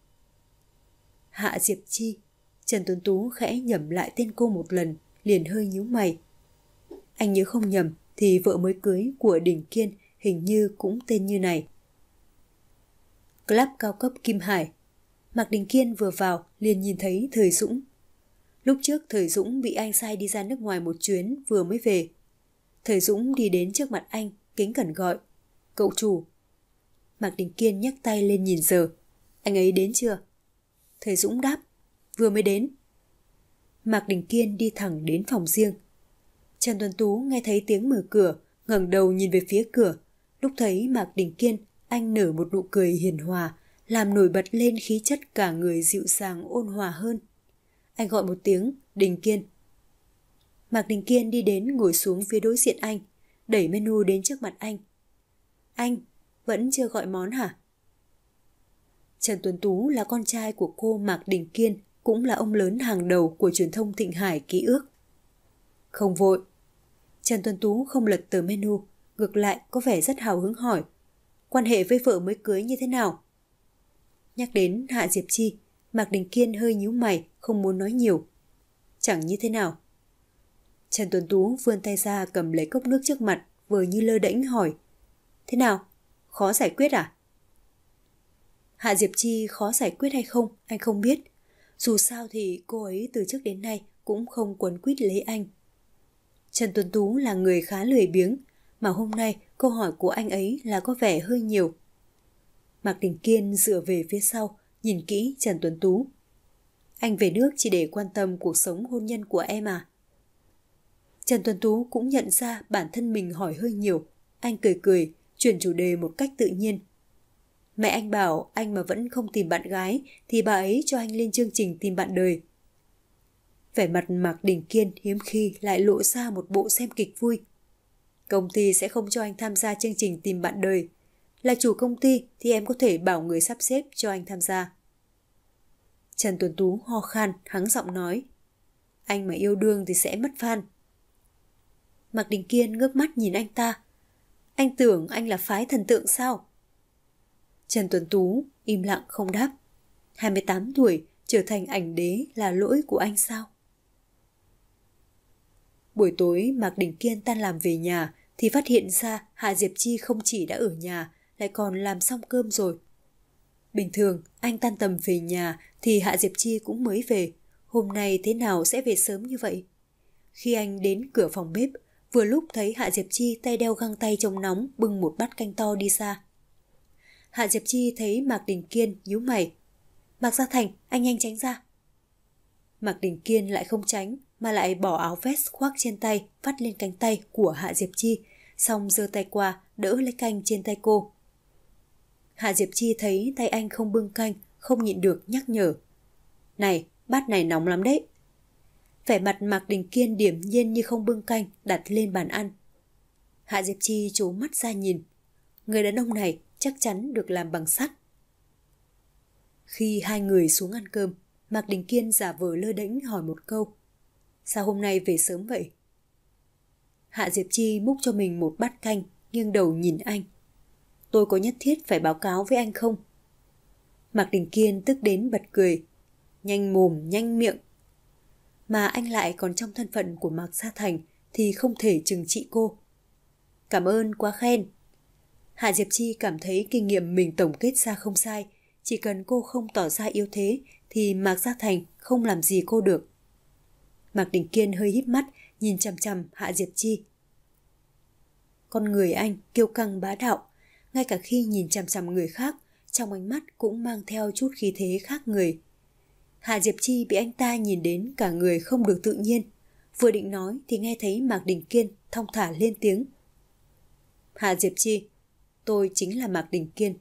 Hạ Diệp Chi. Trần Tuấn Tú khẽ nhẩm lại tên cô một lần, liền hơi nhíu mày. Anh nhớ không nhầm thì vợ mới cưới của Đình Kiên hình như cũng tên như này. Club cao cấp Kim Hải. Mạc Đình Kiên vừa vào liền nhìn thấy Thời Dũng. Lúc trước Thời Dũng bị anh sai đi ra nước ngoài một chuyến vừa mới về. Thời Dũng đi đến trước mặt anh, kính cẩn gọi. Cậu chủ. Mạc Đình Kiên nhấc tay lên nhìn giờ. Anh ấy đến chưa? Thời Dũng đáp. Vừa mới đến. Mạc Đình Kiên đi thẳng đến phòng riêng. Trần Tuấn Tú nghe thấy tiếng mở cửa, ngẩng đầu nhìn về phía cửa. Lúc thấy Mạc Đình Kiên, anh nở một nụ cười hiền hòa, làm nổi bật lên khí chất cả người dịu dàng ôn hòa hơn. Anh gọi một tiếng, Đình Kiên. Mạc Đình Kiên đi đến ngồi xuống phía đối diện anh, đẩy menu đến trước mặt anh. Anh, vẫn chưa gọi món hả? Trần Tuấn Tú là con trai của cô Mạc Đình Kiên, cũng là ông lớn hàng đầu của truyền thông Thịnh Hải ký ức. Không vội. Trần Tuấn Tú không lật tờ menu, ngược lại có vẻ rất hào hứng hỏi. Quan hệ với vợ mới cưới như thế nào? Nhắc đến Hạ Diệp Chi, Mạc Đình Kiên hơi nhíu mày, không muốn nói nhiều. Chẳng như thế nào. Trần Tuấn Tú vươn tay ra cầm lấy cốc nước trước mặt, vừa như lơ đễnh hỏi. Thế nào? Khó giải quyết à? Hạ Diệp Chi khó giải quyết hay không, anh không biết. Dù sao thì cô ấy từ trước đến nay cũng không quấn quýt lấy anh. Trần Tuấn Tú là người khá lười biếng, mà hôm nay câu hỏi của anh ấy là có vẻ hơi nhiều. Mạc Đình Kiên dựa về phía sau, nhìn kỹ Trần Tuấn Tú. Anh về nước chỉ để quan tâm cuộc sống hôn nhân của em à? Trần Tuấn Tú cũng nhận ra bản thân mình hỏi hơi nhiều. Anh cười cười, chuyển chủ đề một cách tự nhiên. Mẹ anh bảo anh mà vẫn không tìm bạn gái thì bà ấy cho anh lên chương trình tìm bạn đời. Vẻ mặt Mạc Đình Kiên hiếm khi lại lộ ra một bộ xem kịch vui. Công ty sẽ không cho anh tham gia chương trình tìm bạn đời. Là chủ công ty thì em có thể bảo người sắp xếp cho anh tham gia. Trần Tuấn Tú ho khan, hắng giọng nói. Anh mà yêu đương thì sẽ mất fan. Mạc Đình Kiên ngước mắt nhìn anh ta. Anh tưởng anh là phái thần tượng sao? Trần Tuấn Tú im lặng không đáp. hai mươi tám tuổi trở thành ảnh đế là lỗi của anh sao? Buổi tối Mạc Đình Kiên tan làm về nhà thì phát hiện ra Hạ Diệp Chi không chỉ đã ở nhà, lại còn làm xong cơm rồi. Bình thường anh tan tầm về nhà thì Hạ Diệp Chi cũng mới về. Hôm nay thế nào sẽ về sớm như vậy? Khi anh đến cửa phòng bếp, vừa lúc thấy Hạ Diệp Chi tay đeo găng tay chống nóng bưng một bát canh to đi ra. Hạ Diệp Chi thấy Mạc Đình Kiên nhíu mày. Mạc Gia Thành, anh nhanh tránh ra. Mạc Đình Kiên lại không tránh mà lại bỏ áo vest khoác trên tay vắt lên cánh tay của Hạ Diệp Chi, xong giơ tay qua đỡ lấy canh trên tay cô. Hạ Diệp Chi thấy tay anh không bưng canh, không nhịn được nhắc nhở. Này, bát này nóng lắm đấy. Vẻ mặt Mạc Đình Kiên điềm nhiên như không bưng canh đặt lên bàn ăn. Hạ Diệp Chi trố mắt ra nhìn, người đàn ông này chắc chắn được làm bằng sắt. Khi hai người xuống ăn cơm, Mạc Đình Kiên giả vờ lơ đễnh hỏi một câu. Sao hôm nay về sớm vậy? Hạ Diệp Chi múc cho mình một bát canh, nghiêng đầu nhìn anh. Tôi có nhất thiết phải báo cáo với anh không? Mạc Đình Kiên tức đến bật cười. Nhanh mồm, nhanh miệng. Mà anh lại còn trong thân phận của Mạc Gia Thành thì không thể trừng trị cô. Cảm ơn, quá khen. Hạ Diệp Chi cảm thấy kinh nghiệm mình tổng kết ra không sai. Chỉ cần cô không tỏ ra yếu thế thì Mạc Gia Thành không làm gì cô được. Mạc Đình Kiên hơi híp mắt nhìn chằm chằm Hạ Diệp Chi. Con người anh kiêu căng bá đạo, ngay cả khi nhìn chằm chằm người khác, trong ánh mắt cũng mang theo chút khí thế khác người. Hạ Diệp Chi bị anh ta nhìn đến cả người không được tự nhiên, vừa định nói thì nghe thấy Mạc Đình Kiên thong thả lên tiếng. Hạ Diệp Chi, tôi chính là Mạc Đình Kiên.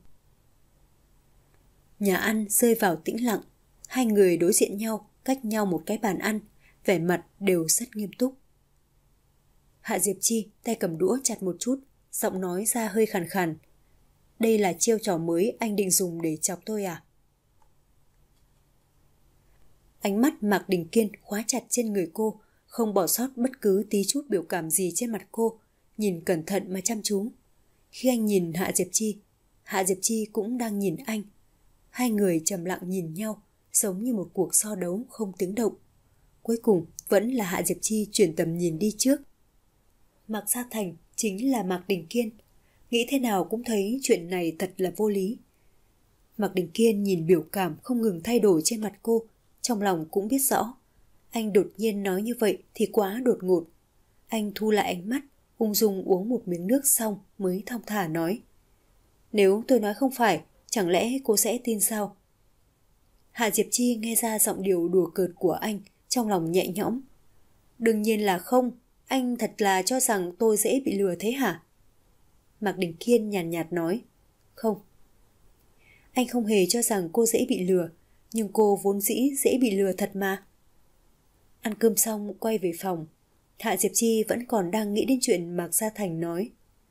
Nhà ăn rơi vào tĩnh lặng, hai người đối diện nhau, cách nhau một cái bàn ăn, vẻ mặt đều rất nghiêm túc. Hạ Diệp Chi tay cầm đũa chặt một chút, giọng nói ra hơi khàn khàn. Đây là chiêu trò mới anh định dùng để chọc tôi à? Ánh mắt Mạc Đình Kiên khóa chặt trên người cô, không bỏ sót bất cứ tí chút biểu cảm gì trên mặt cô, nhìn cẩn thận mà chăm chú. Khi anh nhìn Hạ Diệp Chi, Hạ Diệp Chi cũng đang nhìn anh. Hai người trầm lặng nhìn nhau, giống như một cuộc so đấu không tiếng động. Cuối cùng vẫn là Hạ Diệp Chi chuyển tầm nhìn đi trước. Mạc Gia Thành chính là Mạc Đình Kiên. Nghĩ thế nào cũng thấy chuyện này thật là vô lý. Mạc Đình Kiên nhìn biểu cảm không ngừng thay đổi trên mặt cô, trong lòng cũng biết rõ. Anh đột nhiên nói như vậy thì quá đột ngột. Anh thu lại ánh mắt, ung dung uống một miếng nước xong mới thong thả nói. Nếu tôi nói không phải, chẳng lẽ cô sẽ tin sao? Hạ Diệp Chi nghe ra giọng điệu đùa cợt của anh, trong lòng nhẹ nhõm. Đương nhiên là không, anh thật là cho rằng tôi dễ bị lừa thế hả? Mạc Đình Kiên nhàn nhạt, nhạt nói. Không. Anh không hề cho rằng cô dễ bị lừa, nhưng cô vốn dĩ dễ bị lừa thật mà. Ăn cơm xong quay về phòng, Hạ Diệp Chi vẫn còn đang nghĩ đến chuyện Mạc Gia Thành nói.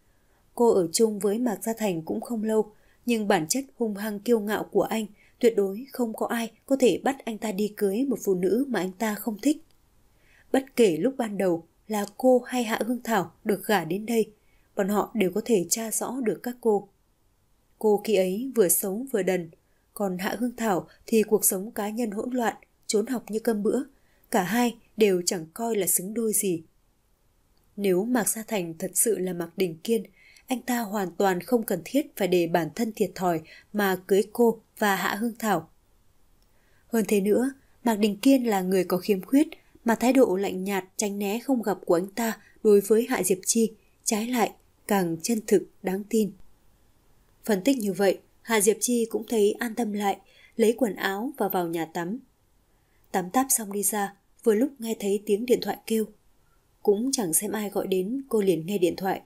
Cô ở chung với Mạc Gia Thành cũng không lâu, nhưng bản chất hung hăng kiêu ngạo của anh tuyệt đối không có ai có thể bắt anh ta đi cưới một phụ nữ mà anh ta không thích. Bất kể lúc ban đầu là cô hay Hạ Hương Thảo được gả đến đây, bọn họ đều có thể tra rõ được các cô. Cô khi ấy vừa xấu vừa đần, còn Hạ Hương Thảo thì cuộc sống cá nhân hỗn loạn, trốn học như cơm bữa, cả hai đều chẳng coi là xứng đôi gì. Nếu Mạc Gia Thành thật sự là Mạc Đình Kiên, anh ta hoàn toàn không cần thiết phải để bản thân thiệt thòi mà cưới cô và Hạ Hương Thảo. Hơn thế nữa, Mạc Đình Kiên là người có khiếm khuyết, mà thái độ lạnh nhạt tránh né không gặp của anh ta đối với Hạ Diệp Chi trái lại càng chân thực đáng tin. Phân tích như vậy, Hạ Diệp Chi cũng thấy an tâm lại, lấy quần áo và vào nhà tắm. Tắm táp xong đi ra, vừa lúc nghe thấy tiếng điện thoại kêu. Cũng chẳng xem ai gọi đến, cô liền nghe điện thoại.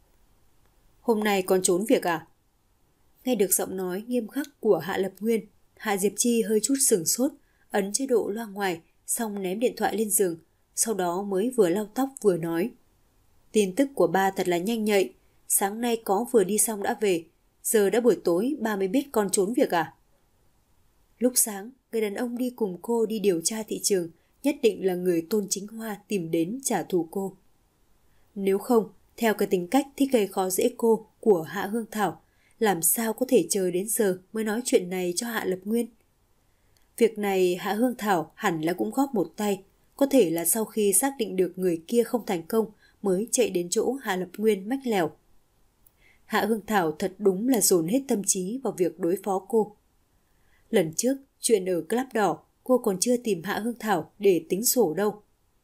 Hôm nay còn trốn việc à? Nghe được giọng nói nghiêm khắc của Hạ Lập Nguyên, Hạ Diệp Chi hơi chút sửng sốt, ấn chế độ loa ngoài, xong ném điện thoại lên giường, sau đó mới vừa lau tóc vừa nói. Tin tức của ba thật là nhanh nhạy, sáng nay có vừa đi xong đã về, giờ đã buổi tối ba mới biết con trốn việc à? Lúc sáng, người đàn ông đi cùng cô đi điều tra thị trường, nhất định là người Tôn Chính Hoa tìm đến trả thù cô. Nếu không, theo cái tính cách thích gây khó dễ cô của Hạ Hương Thảo, làm sao có thể chờ đến giờ mới nói chuyện này cho Hạ Lập Nguyên? Việc này Hạ Hương Thảo hẳn là cũng góp một tay, có thể là sau khi xác định được người kia không thành công mới chạy đến chỗ Hạ Lập Nguyên mách lèo. Hạ Hương Thảo thật đúng là dồn hết tâm trí vào việc đối phó cô. Lần trước, chuyện ở Club Đỏ, cô còn chưa tìm Hạ Hương Thảo để tính sổ đâu.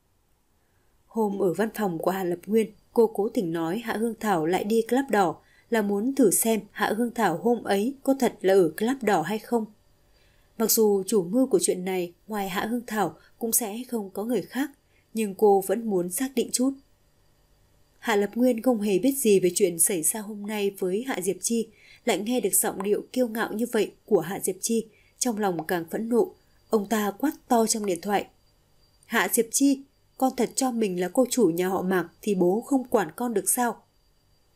Hôm ở văn phòng của Hạ Lập Nguyên, cô cố tình nói Hạ Hương Thảo lại đi Club Đỏ là muốn thử xem Hạ Hương Thảo hôm ấy có thật là ở Club Đỏ hay không. Mặc dù chủ mưu của chuyện này ngoài Hạ Hương Thảo cũng sẽ không có người khác, nhưng cô vẫn muốn xác định chút. Hạ Lập Nguyên không hề biết gì về chuyện xảy ra hôm nay với Hạ Diệp Chi, lại nghe được giọng điệu kiêu ngạo như vậy của Hạ Diệp Chi, trong lòng càng phẫn nộ. Ông ta quát to trong điện thoại. Hạ Diệp Chi, con thật cho mình là cô chủ nhà họ Mạc thì bố không quản con được sao?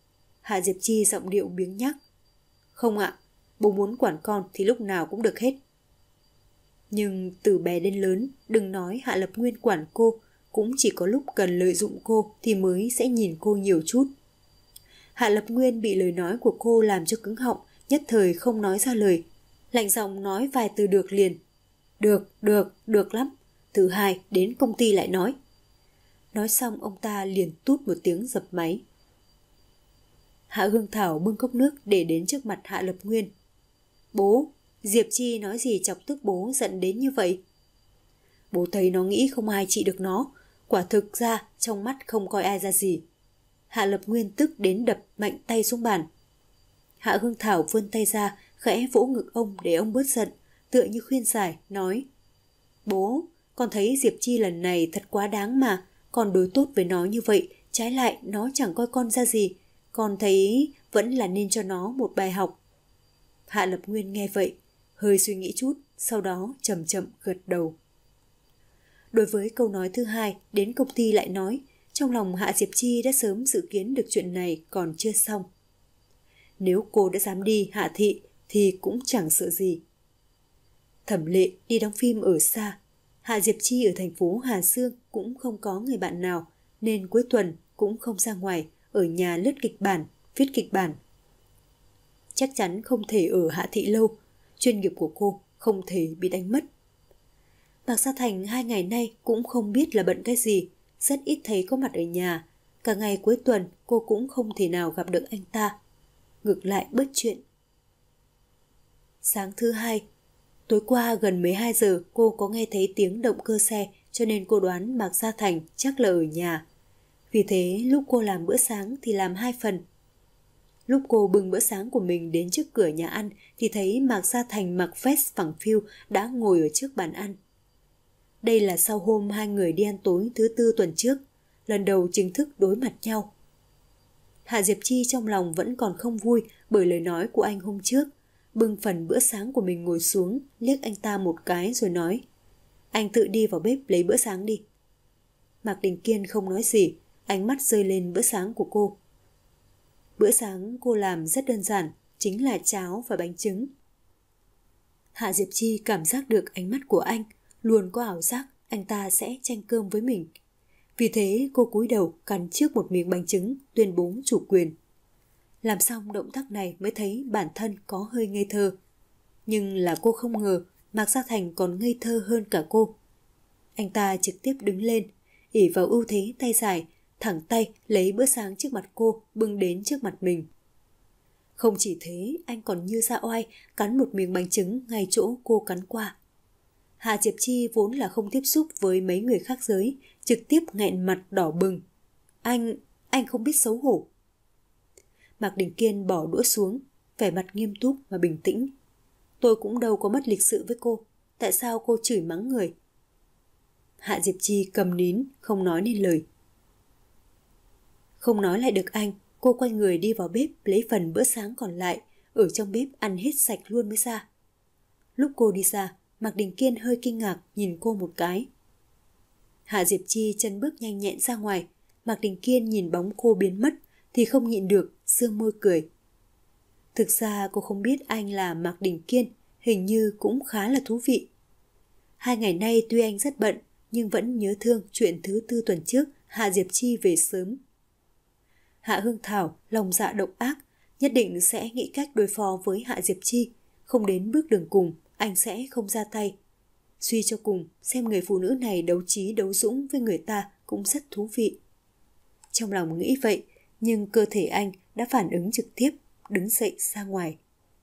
Hạ Diệp Chi giọng điệu biếng nhác. Không ạ, bố muốn quản con thì lúc nào cũng được hết. Nhưng từ bé đến lớn, đừng nói Hạ Lập Nguyên quản cô, cũng chỉ có lúc cần lợi dụng cô thì mới sẽ nhìn cô nhiều chút. Hạ Lập Nguyên bị lời nói của cô làm cho cứng họng, nhất thời không nói ra lời. Lạnh giọng nói vài từ được liền. Được, được, được lắm. Thứ hai, đến công ty lại nói. Nói xong ông ta liền tút một tiếng dập máy. Hạ Hương Thảo bưng cốc nước để đến trước mặt Hạ Lập Nguyên. Bố, Diệp Chi nói gì chọc tức bố giận đến như vậy? Bố thấy nó nghĩ không ai trị được nó. Quả thực ra trong mắt không coi ai ra gì. Hạ Lập Nguyên tức đến đập mạnh tay xuống bàn. Hạ Hương Thảo vươn tay ra, khẽ vỗ ngực ông để ông bớt giận, tựa như khuyên giải, nói. Bố, con thấy Diệp Chi lần này thật quá đáng mà, con đối tốt với nó như vậy, trái lại nó chẳng coi con ra gì. Con thấy vẫn là nên cho nó một bài học. Hạ Lập Nguyên nghe vậy, hơi suy nghĩ chút, sau đó chậm chậm gật đầu. Đối với câu nói thứ hai, đến công ty lại nói, trong lòng Hạ Diệp Chi đã sớm dự kiến được chuyện này còn chưa xong. Nếu cô đã dám đi Hạ Thị thì cũng chẳng sợ gì. Thẩm Lệ đi đóng phim ở xa, Hạ Diệp Chi ở thành phố Hà Sương cũng không có người bạn nào, nên cuối tuần cũng không ra ngoài, ở nhà lướt kịch bản, viết kịch bản. Chắc chắn không thể ở Hạ Thị lâu, chuyên nghiệp của cô không thể bị đánh mất. Mạc Gia Thành hai ngày nay cũng không biết là bận cái gì, rất ít thấy có mặt ở nhà. Cả ngày cuối tuần cô cũng không thể nào gặp được anh ta. Ngược lại bớt chuyện. Sáng thứ hai, tối qua gần mười hai giờ cô có nghe thấy tiếng động cơ xe, cho nên cô đoán Mạc Gia Thành chắc là ở nhà. Vì thế lúc cô làm bữa sáng thì làm hai phần. Lúc cô bưng bữa sáng của mình đến trước cửa nhà ăn thì thấy Mạc Gia Thành mặc vest phẳng phiu đã ngồi ở trước bàn ăn. Đây là sau hôm hai người đi ăn tối thứ tư tuần trước, lần đầu chính thức đối mặt nhau. Hạ Diệp Chi trong lòng vẫn còn không vui bởi lời nói của anh hôm trước, bưng phần bữa sáng của mình ngồi xuống, liếc anh ta một cái rồi nói, anh tự đi vào bếp lấy bữa sáng đi. Mạc Đình Kiên không nói gì, ánh mắt rơi lên bữa sáng của cô. Bữa sáng cô làm rất đơn giản, chính là cháo và bánh trứng. Hạ Diệp Chi cảm giác được ánh mắt của anh, luôn có ảo giác anh ta sẽ tranh cơm với mình. Vì thế cô cúi đầu cắn trước một miếng bánh trứng, tuyên bố chủ quyền. Làm xong động tác này mới thấy bản thân có hơi ngây thơ. Nhưng là cô không ngờ Mạc Gia Thành còn ngây thơ hơn cả cô. Anh ta trực tiếp đứng lên, ỷ vào ưu thế tay dài, thẳng tay lấy bữa sáng trước mặt cô bưng đến trước mặt mình. Không chỉ thế, anh còn như ra oai cắn một miếng bánh trứng ngay chỗ cô cắn qua. Hạ Diệp Chi vốn là không tiếp xúc với mấy người khác giới, trực tiếp nghẹn mặt đỏ bừng. Anh, anh không biết xấu hổ. Mạc Đình Kiên bỏ đũa xuống, vẻ mặt nghiêm túc và bình tĩnh. Tôi cũng đâu có mất lịch sự với cô, tại sao cô chửi mắng người? Hạ Diệp Chi cầm nín, không nói nên lời. Không nói lại được anh, cô quay người đi vào bếp lấy phần bữa sáng còn lại, ở trong bếp ăn hết sạch luôn mới ra. Lúc cô đi ra, Mạc Đình Kiên hơi kinh ngạc nhìn cô một cái. Hạ Diệp Chi chân bước nhanh nhẹn ra ngoài, Mạc Đình Kiên nhìn bóng cô biến mất thì không nhịn được, sương môi cười. Thực ra cô không biết anh là Mạc Đình Kiên, hình như cũng khá là thú vị. Hai ngày nay tuy anh rất bận, nhưng vẫn nhớ thương chuyện thứ tư tuần trước Hạ Diệp Chi về sớm. Hạ Hương Thảo lòng dạ độc ác, nhất định sẽ nghĩ cách đối phó với Hạ Diệp Chi, không đến bước đường cùng, anh sẽ không ra tay. Suy cho cùng, xem người phụ nữ này đấu trí đấu dũng với người ta cũng rất thú vị. Trong lòng nghĩ vậy, nhưng cơ thể anh đã phản ứng trực tiếp, đứng dậy ra ngoài.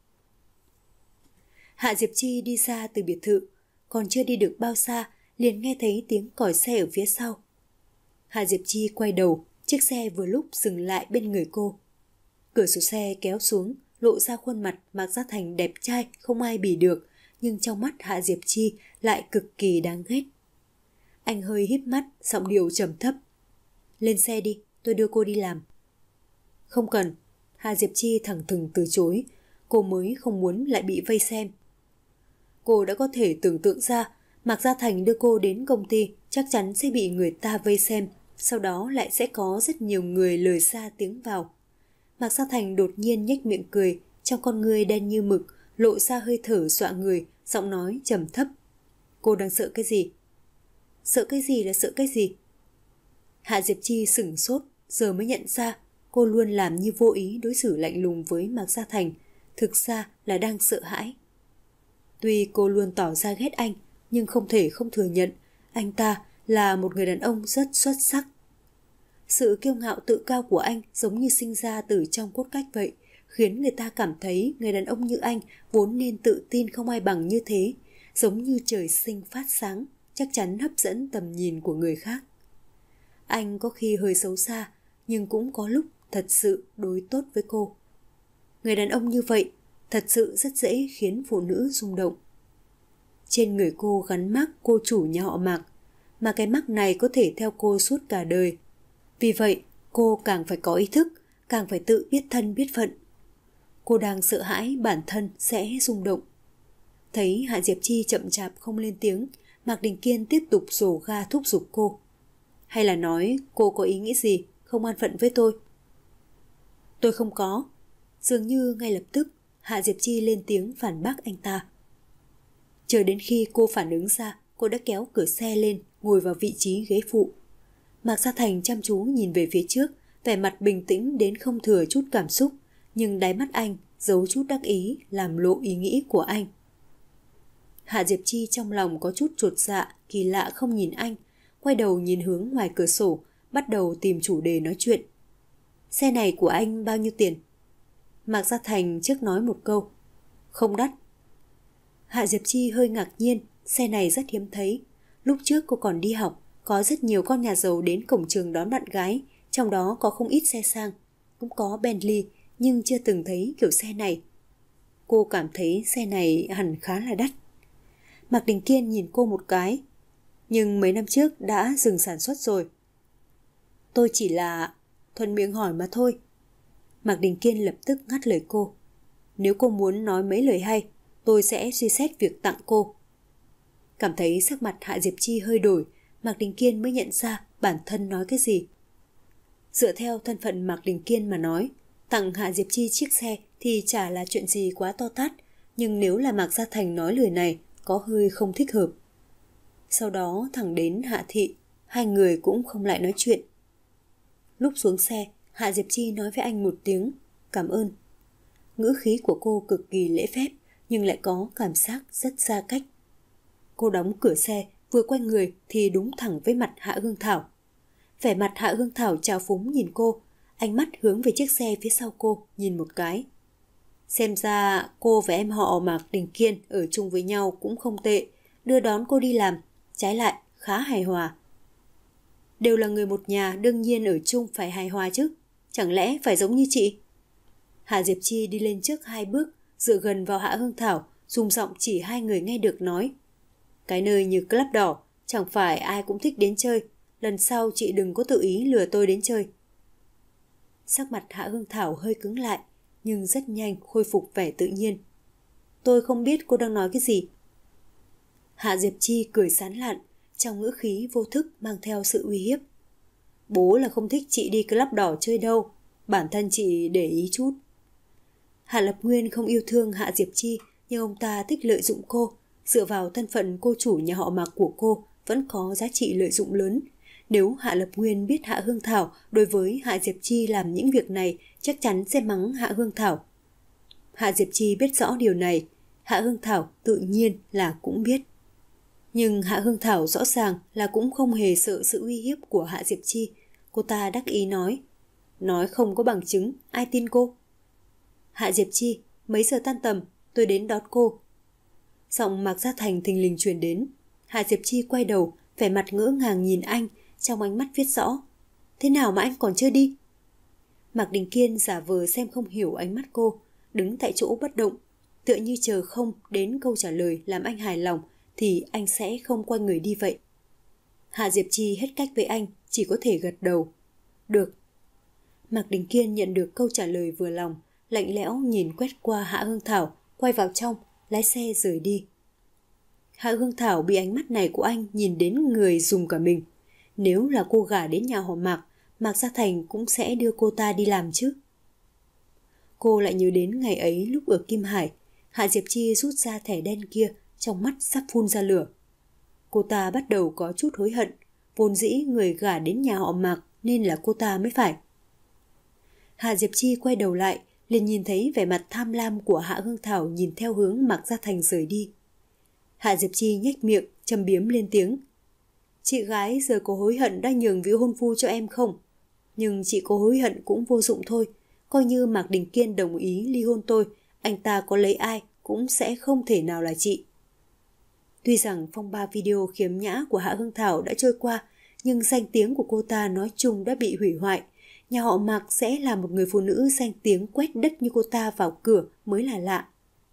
Hạ Diệp Chi đi xa từ biệt thự, còn chưa đi được bao xa, liền nghe thấy tiếng còi xe ở phía sau. Hạ Diệp Chi quay đầu, chiếc xe vừa lúc dừng lại bên người cô. Cửa sổ xe kéo xuống, lộ ra khuôn mặt Mạc Gia Thành đẹp trai không ai bì được, nhưng trong mắt Hạ Diệp Chi lại cực kỳ đáng ghét. Anh hơi híp mắt, giọng điệu trầm thấp. Lên xe đi, tôi đưa cô đi làm. Không cần, Hạ Diệp Chi thẳng thừng từ chối, cô mới không muốn lại bị vây xem. Cô đã có thể tưởng tượng ra, Mạc Gia Thành đưa cô đến công ty chắc chắn sẽ bị người ta vây xem, sau đó lại sẽ có rất nhiều người lời xa tiếng vào. Mạc Gia Thành đột nhiên nhếch miệng cười, trong con ngươi đen như mực, lộ ra hơi thở dọa người, giọng nói trầm thấp. Cô đang sợ cái gì? Sợ cái gì là sợ cái gì? Hạ Diệp Chi sửng sốt, giờ mới nhận ra cô luôn làm như vô ý đối xử lạnh lùng với Mạc Gia Thành, thực ra là đang sợ hãi. Tuy cô luôn tỏ ra ghét anh, nhưng không thể không thừa nhận anh ta là một người đàn ông rất xuất sắc. Sự kiêu ngạo tự cao của anh giống như sinh ra từ trong cốt cách vậy, khiến người ta cảm thấy người đàn ông như anh vốn nên tự tin không ai bằng như thế, giống như trời sinh phát sáng, chắc chắn hấp dẫn tầm nhìn của người khác. Anh có khi hơi xấu xa, nhưng cũng có lúc thật sự đối tốt với cô. Người đàn ông như vậy thật sự rất dễ khiến phụ nữ rung động. Trên người cô gắn mác cô chủ nhà họ Mạc, mà cái mác này có thể theo cô suốt cả đời. Vì vậy, cô càng phải có ý thức, càng phải tự biết thân biết phận. Cô đang sợ hãi bản thân sẽ rung động. Thấy Hạ Diệp Chi chậm chạp không lên tiếng, Mạc Đình Kiên tiếp tục rồ ga thúc giục cô. Hay là nói cô có ý nghĩ gì, không an phận với tôi? Tôi không có. Dường như ngay lập tức, Hạ Diệp Chi lên tiếng phản bác anh ta. Chờ đến khi cô phản ứng ra, cô đã kéo cửa xe lên, ngồi vào vị trí ghế phụ. Mạc Gia Thành chăm chú nhìn về phía trước, vẻ mặt bình tĩnh đến không thừa chút cảm xúc, nhưng đáy mắt anh giấu chút đắc ý làm lộ ý nghĩ của anh. Hạ Diệp Chi trong lòng có chút chột dạ, kỳ lạ không nhìn anh, quay đầu nhìn hướng ngoài cửa sổ, bắt đầu tìm chủ đề nói chuyện. Xe này của anh bao nhiêu tiền? Mạc Gia Thành trước nói một câu. Không đắt. Hạ Diệp Chi hơi ngạc nhiên, xe này rất hiếm thấy. Lúc trước cô còn đi học, có rất nhiều con nhà giàu đến cổng trường đón bạn gái, trong đó có không ít xe sang, cũng có Bentley, nhưng chưa từng thấy kiểu xe này. Cô cảm thấy xe này hẳn khá là đắt. Mạc Đình Kiên nhìn cô một cái, nhưng mấy năm trước đã dừng sản xuất rồi. Tôi chỉ là thuận miệng hỏi mà thôi. Mạc Đình Kiên lập tức ngắt lời cô. Nếu cô muốn nói mấy lời hay, tôi sẽ suy xét việc tặng cô. Cảm thấy sắc mặt Hạ Diệp Chi hơi đổi, Mạc Đình Kiên mới nhận ra bản thân nói cái gì. Dựa theo thân phận Mạc Đình Kiên mà nói, tặng Hạ Diệp Chi chiếc xe thì chả là chuyện gì quá to tát, nhưng nếu là Mạc Gia Thành nói lời này, có hơi không thích hợp. Sau đó thẳng đến Hạ Thị, hai người cũng không lại nói chuyện. Lúc xuống xe, Hạ Diệp Chi nói với anh một tiếng cảm ơn. Ngữ khí của cô cực kỳ lễ phép, nhưng lại có cảm giác rất xa cách. Cô đóng cửa xe, vừa quay người thì đúng thẳng với mặt Hạ Hương Thảo. Vẻ mặt Hạ Hương Thảo trào phúng nhìn cô, ánh mắt hướng về chiếc xe phía sau cô nhìn một cái. Xem ra cô và em họ Mạc Đình Kiên ở chung với nhau cũng không tệ, đưa đón cô đi làm, trái lại khá hài hòa. Đều là người một nhà, đương nhiên ở chung phải hài hòa chứ, chẳng lẽ phải giống như chị? Hạ Diệp Chi đi lên trước hai bước, dựa gần vào Hạ Hương Thảo, dùng giọng chỉ hai người nghe được nói. Cái nơi như club đỏ, chẳng phải ai cũng thích đến chơi, lần sau chị đừng có tự ý lừa tôi đến chơi. Sắc mặt Hạ Hương Thảo hơi cứng lại, nhưng rất nhanh khôi phục vẻ tự nhiên. Tôi không biết cô đang nói cái gì. Hạ Diệp Chi cười sán lạn, trong ngữ khí vô thức mang theo sự uy hiếp. Bố là không thích chị đi club đỏ chơi đâu, bản thân chị để ý chút. Hạ Lập Nguyên không yêu thương Hạ Diệp Chi, nhưng ông ta thích lợi dụng cô, dựa vào thân phận cô chủ nhà họ Mạc của cô vẫn có giá trị lợi dụng lớn. Nếu Hạ Lập Nguyên biết Hạ Hương Thảo đối với Hạ Diệp Chi làm những việc này, chắc chắn sẽ mắng Hạ Hương Thảo. Hạ Diệp Chi biết rõ điều này, Hạ Hương Thảo tự nhiên là cũng biết. Nhưng Hạ Hương Thảo rõ ràng là cũng không hề sợ sự uy hiếp của Hạ Diệp Chi. Cô ta đắc ý nói, nói không có bằng chứng, ai tin cô? Hạ Diệp Chi, mấy giờ tan tầm, tôi đến đón cô. Giọng Mạc Gia Thành thình lình truyền đến. Hạ Diệp Chi quay đầu, vẻ mặt ngỡ ngàng nhìn anh, trong ánh mắt viết rõ. Thế nào mà anh còn chưa đi? Mạc Đình Kiên giả vờ xem không hiểu ánh mắt cô, đứng tại chỗ bất động, tựa như chờ không đến câu trả lời làm anh hài lòng thì anh sẽ không quay người đi vậy. Hạ Diệp Chi hết cách với anh, chỉ có thể gật đầu. Được. Mạc Đình Kiên nhận được câu trả lời vừa lòng, lạnh lẽo nhìn quét qua Hạ Hương Thảo, quay vào trong, lái xe rời đi. Hạ Hương Thảo bị ánh mắt này của anh nhìn đến người rùng cả mình. Nếu là cô gả đến nhà họ Mạc, Mạc Gia Thành cũng sẽ đưa cô ta đi làm chứ. Cô lại nhớ đến ngày ấy lúc ở Kim Hải, Hạ Diệp Chi rút ra thẻ đen kia, trong mắt sắp phun ra lửa. Cô ta bắt đầu có chút hối hận, vốn dĩ người gả đến nhà họ Mạc nên là cô ta mới phải. Hạ Diệp Chi quay đầu lại, liền nhìn thấy vẻ mặt tham lam của Hạ Hương Thảo nhìn theo hướng Mạc Gia Thành rời đi. Hạ Diệp Chi nhếch miệng, châm biếm lên tiếng. Chị gái giờ có hối hận đã nhường vị hôn phu cho em không? Nhưng chị có hối hận cũng vô dụng thôi. Coi như Mạc Đình Kiên đồng ý ly hôn tôi, anh ta có lấy ai cũng sẽ không thể nào là chị. Tuy rằng phong ba video khiếm nhã của Hạ Hương Thảo đã trôi qua, nhưng danh tiếng của cô ta nói chung đã bị hủy hoại. Nhà họ Mạc sẽ là một người phụ nữ danh tiếng quét đất như cô ta vào cửa mới là lạ.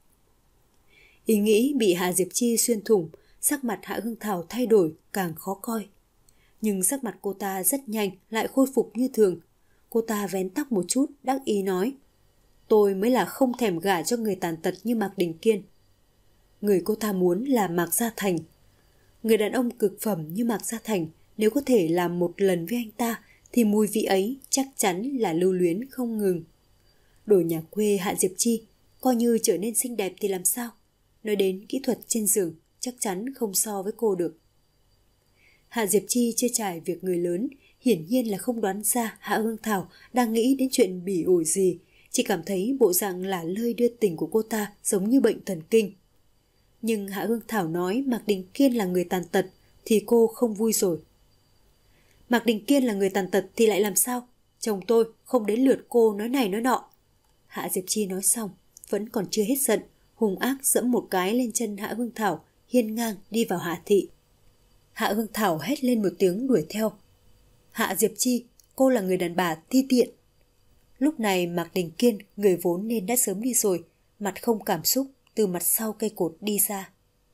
Ý nghĩ bị Hạ Diệp Chi xuyên thủng, sắc mặt Hạ Hương Thảo thay đổi càng khó coi. Nhưng sắc mặt cô ta rất nhanh lại khôi phục như thường. Cô ta vén tóc một chút, đắc ý nói. Tôi mới là không thèm gả cho người tàn tật như Mạc Đình Kiên. Người cô ta muốn là Mạc Gia Thành. Người đàn ông cực phẩm như Mạc Gia Thành, nếu có thể làm một lần với anh ta, thì mùi vị ấy chắc chắn là lưu luyến không ngừng. Đổi nhà quê Hạ Diệp Chi, coi như trở nên xinh đẹp thì làm sao? Nói đến kỹ thuật trên giường, chắc chắn không so với cô được. Hạ Diệp Chi chưa trải việc người lớn, hiển nhiên là không đoán ra Hạ Hương Thảo đang nghĩ đến chuyện bỉ ổi gì, chỉ cảm thấy bộ dạng lả lơi đưa tình của cô ta giống như bệnh thần kinh. Nhưng Hạ Hương Thảo nói Mạc Đình Kiên là người tàn tật thì cô không vui rồi. Mạc Đình Kiên là người tàn tật thì lại làm sao? Chồng tôi không đến lượt cô nói này nói nọ. Hạ Diệp Chi nói xong, vẫn còn chưa hết giận, hung ác giẫm một cái lên chân Hạ Hương Thảo, hiên ngang đi vào Hạ thị. Hạ Hương Thảo hét lên một tiếng đuổi theo. Hạ Diệp Chi, cô là người đàn bà ti tiện. Lúc này Mạc Đình Kiên, người vốn nên đã sớm đi rồi, mặt không cảm xúc, từ mặt sau cây cột đi ra.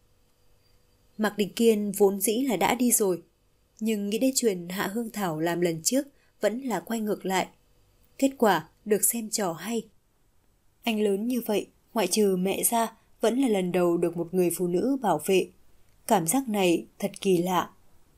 Mạc Đình Kiên vốn dĩ là đã đi rồi, nhưng nghĩ đến chuyện Hạ Hương Thảo làm lần trước vẫn là quay ngược lại. Kết quả được xem trò hay. Anh lớn như vậy, ngoại trừ mẹ ra, vẫn là lần đầu được một người phụ nữ bảo vệ. Cảm giác này thật kỳ lạ.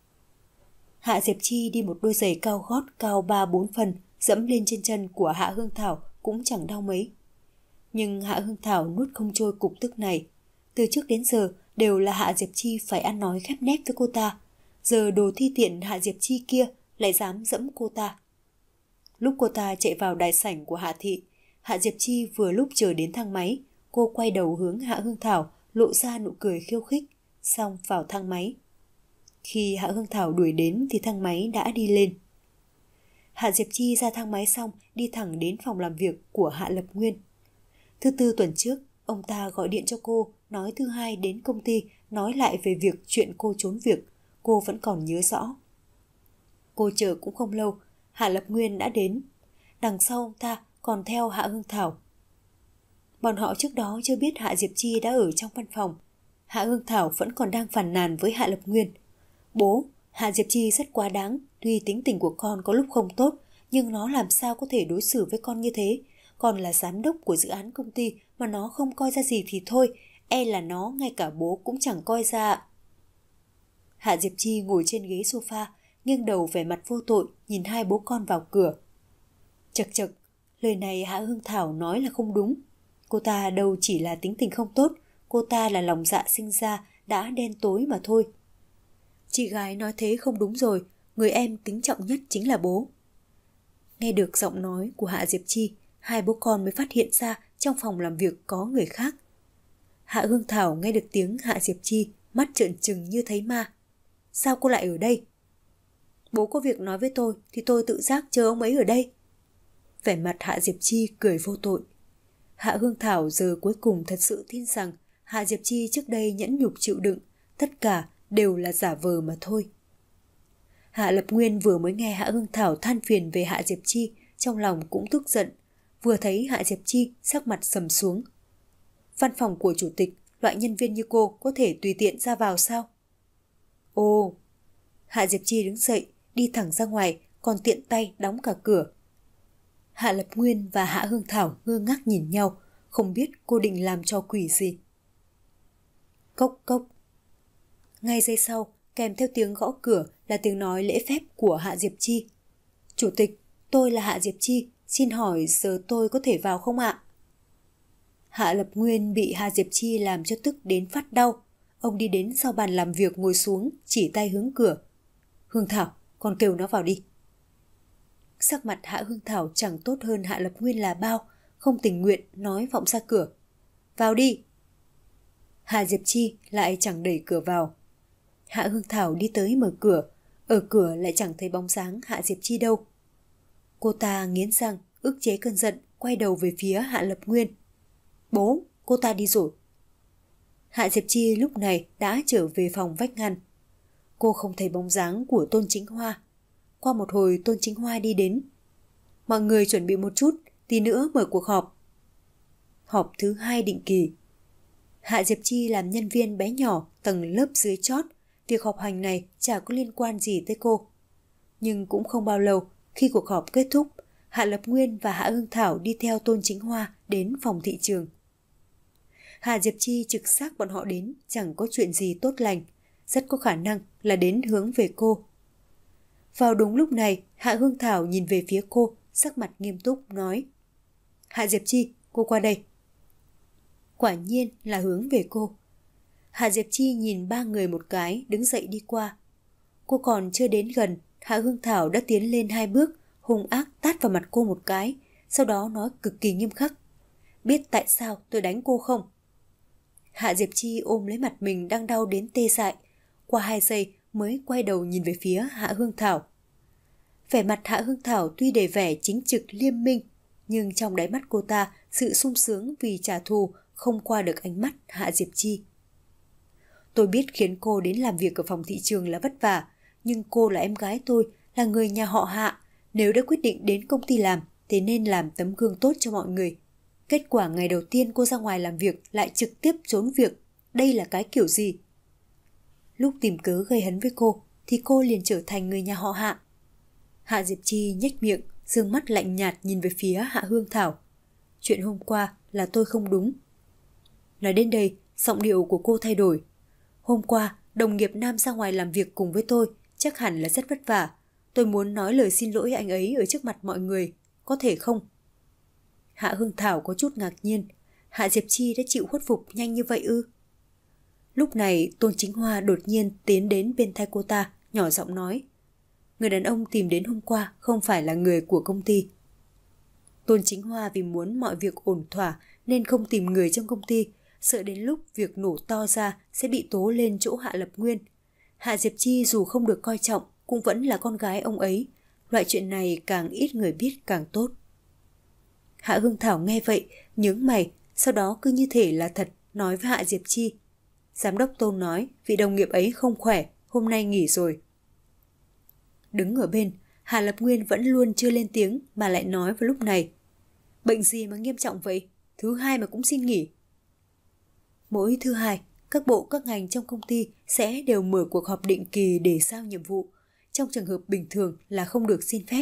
Hạ Diệp Chi đi một đôi giày cao gót cao ba bốn phần, dẫm lên trên chân của Hạ Hương Thảo cũng chẳng đau mấy. Nhưng Hạ Hương Thảo nuốt không trôi cục tức này. Từ trước đến giờ đều là Hạ Diệp Chi phải ăn nói khép nép với cô ta. Giờ đồ thi tiện Hạ Diệp Chi kia lại dám dẫm cô ta. Lúc cô ta chạy vào đại sảnh của Hạ thị, Hạ Diệp Chi vừa lúc chờ đến thang máy, cô quay đầu hướng Hạ Hương Thảo, lộ ra nụ cười khiêu khích, xong vào thang máy. Khi Hạ Hương Thảo đuổi đến thì thang máy đã đi lên. Hạ Diệp Chi ra thang máy xong đi thẳng đến phòng làm việc của Hạ Lập Nguyên. Thứ tư tuần trước, ông ta gọi điện cho cô, nói thứ hai đến công ty nói lại về việc chuyện cô trốn việc, cô vẫn còn nhớ rõ. Cô chờ cũng không lâu, Hạ Lập Nguyên đã đến. Đằng sau ông ta còn theo Hạ Hương Thảo. Bọn họ trước đó chưa biết Hạ Diệp Chi đã ở trong văn phòng. Hạ Hương Thảo vẫn còn đang phàn nàn với Hạ Lập Nguyên. Bố, Hạ Diệp Chi rất quá đáng, tuy tính tình của con có lúc không tốt, nhưng nó làm sao có thể đối xử với con như thế. Con là giám đốc của dự án công ty mà nó không coi ra gì thì thôi, e là nó ngay cả bố cũng chẳng coi ra. Hạ Diệp Chi ngồi trên ghế sofa, nghiêng đầu vẻ mặt vô tội, nhìn hai bố con vào cửa. Chật chật, lời này Hạ Hương Thảo nói là không đúng. Cô ta đâu chỉ là tính tình không tốt, cô ta là lòng dạ sinh ra, đã đen tối mà thôi. Chị gái nói thế không đúng rồi, người em kính trọng nhất chính là bố. Nghe được giọng nói của Hạ Diệp Chi, hai bố con mới phát hiện ra trong phòng làm việc có người khác. Hạ Hương Thảo nghe được tiếng Hạ Diệp Chi, mắt trợn trừng như thấy ma. Sao cô lại ở đây? Bố có việc nói với tôi thì tôi tự giác chờ ông ấy ở đây. Vẻ mặt Hạ Diệp Chi cười vô tội. Hạ Hương Thảo giờ cuối cùng thật sự tin rằng Hạ Diệp Chi trước đây nhẫn nhục chịu đựng, tất cả đều là giả vờ mà thôi. Hạ Lập Nguyên vừa mới nghe Hạ Hương Thảo than phiền về Hạ Diệp Chi, trong lòng cũng tức giận. Vừa thấy Hạ Diệp Chi, sắc mặt sầm xuống. Văn phòng của chủ tịch, loại nhân viên như cô có thể tùy tiện ra vào sao? Ồ! Hạ Diệp Chi đứng dậy, đi thẳng ra ngoài, còn tiện tay đóng cả cửa. Hạ Lập Nguyên và Hạ Hương Thảo ngơ ngác nhìn nhau, không biết cô định làm cho quỷ gì. Cốc cốc. Ngay giây sau, kèm theo tiếng gõ cửa là tiếng nói lễ phép của Hạ Diệp Chi. Chủ tịch, tôi là Hạ Diệp Chi, xin hỏi giờ tôi có thể vào không ạ? Hạ Lập Nguyên bị Hạ Diệp Chi làm cho tức đến phát đau. Ông đi đến sau bàn làm việc ngồi xuống, chỉ tay hướng cửa. Hương Thảo, con kêu nó vào đi. Sắc mặt Hạ Hương Thảo chẳng tốt hơn Hạ Lập Nguyên là bao, không tình nguyện nói vọng ra cửa. Vào đi. Hạ Diệp Chi lại chẳng đẩy cửa vào. Hạ Hương Thảo đi tới mở cửa, ở cửa lại chẳng thấy bóng dáng Hạ Diệp Chi đâu. Cô ta nghiến răng, ức chế cơn giận, quay đầu về phía Hạ Lập Nguyên. Bố, cô ta đi rồi. Hạ Diệp Chi lúc này đã trở về phòng vách ngăn. Cô không thấy bóng dáng của Tôn Chính Hoa. Qua một hồi Tôn Chính Hoa đi đến. Mọi người chuẩn bị một chút, tí nữa mở cuộc họp. Họp thứ hai định kỳ. Hạ Diệp Chi làm nhân viên bé nhỏ tầng lớp dưới chót. Việc họp hành này chả có liên quan gì tới cô. Nhưng cũng không bao lâu, khi cuộc họp kết thúc, Hạ Lập Nguyên và Hạ Hương Thảo đi theo Tôn Chính Hoa đến phòng thị trường. Hạ Diệp Chi trực giác bọn họ đến chẳng có chuyện gì tốt lành, rất có khả năng là đến hướng về cô. Vào đúng lúc này, Hạ Hương Thảo nhìn về phía cô, sắc mặt nghiêm túc nói: Hạ Diệp Chi, cô qua đây. Quả nhiên là hướng về cô. Hạ Diệp Chi nhìn ba người một cái, đứng dậy đi qua. Cô còn chưa đến gần, Hạ Hương Thảo đã tiến lên hai bước, hung ác tát vào mặt cô một cái, sau đó nói cực kỳ nghiêm khắc: Biết tại sao tôi đánh cô không? Hạ Diệp Chi ôm lấy mặt mình đang đau đến tê dại, qua hai giây mới quay đầu nhìn về phía Hạ Hương Thảo. Vẻ mặt Hạ Hương Thảo tuy đầy vẻ chính trực liêm minh, nhưng trong đáy mắt cô ta sự sung sướng vì trả thù không qua được ánh mắt Hạ Diệp Chi. Tôi biết khiến cô đến làm việc ở phòng thị trường là vất vả, nhưng cô là em gái tôi, là người nhà họ Hạ. Nếu đã quyết định đến công ty làm, thì nên làm tấm gương tốt cho mọi người. Kết quả ngày đầu tiên cô ra ngoài làm việc lại trực tiếp trốn việc. Đây là cái kiểu gì? Lúc tìm cớ gây hấn với cô, thì cô liền trở thành người nhà họ Hạ. Hạ Diệp Chi nhếch miệng, dương mắt lạnh nhạt nhìn về phía Hạ Hương Thảo. Chuyện hôm qua là tôi không đúng. Nói đến đây, giọng điệu của cô thay đổi. Hôm qua, đồng nghiệp nam ra ngoài làm việc cùng với tôi, chắc hẳn là rất vất vả. Tôi muốn nói lời xin lỗi anh ấy ở trước mặt mọi người, có thể không? Hạ Hương Thảo có chút ngạc nhiên, Hạ Diệp Chi đã chịu khuất phục nhanh như vậy ư? Lúc này Tôn Chính Hoa đột nhiên tiến đến bên tai cô ta, nhỏ giọng nói: Người đàn ông tìm đến hôm qua không phải là người của công ty. Tôn Chính Hoa vì muốn mọi việc ổn thỏa nên không tìm người trong công ty, sợ đến lúc việc nổ to ra sẽ bị tố lên chỗ Hạ Lập Nguyên. Hạ Diệp Chi dù không được coi trọng cũng vẫn là con gái ông ấy, loại chuyện này càng ít người biết càng tốt. Hạ Hương Thảo nghe vậy, nhướng mày, sau đó cứ như thể là thật, nói với Hạ Diệp Chi: Giám đốc Tôn nói vị đồng nghiệp ấy không khỏe, hôm nay nghỉ rồi. Đứng ở bên, Hạ Lập Nguyên vẫn luôn chưa lên tiếng mà lại nói vào lúc này: Bệnh gì mà nghiêm trọng vậy? Thứ hai mà cũng xin nghỉ. Mỗi thứ hai, các bộ các ngành trong công ty sẽ đều mở cuộc họp định kỳ để giao nhiệm vụ. Trong trường hợp bình thường là không được xin phép.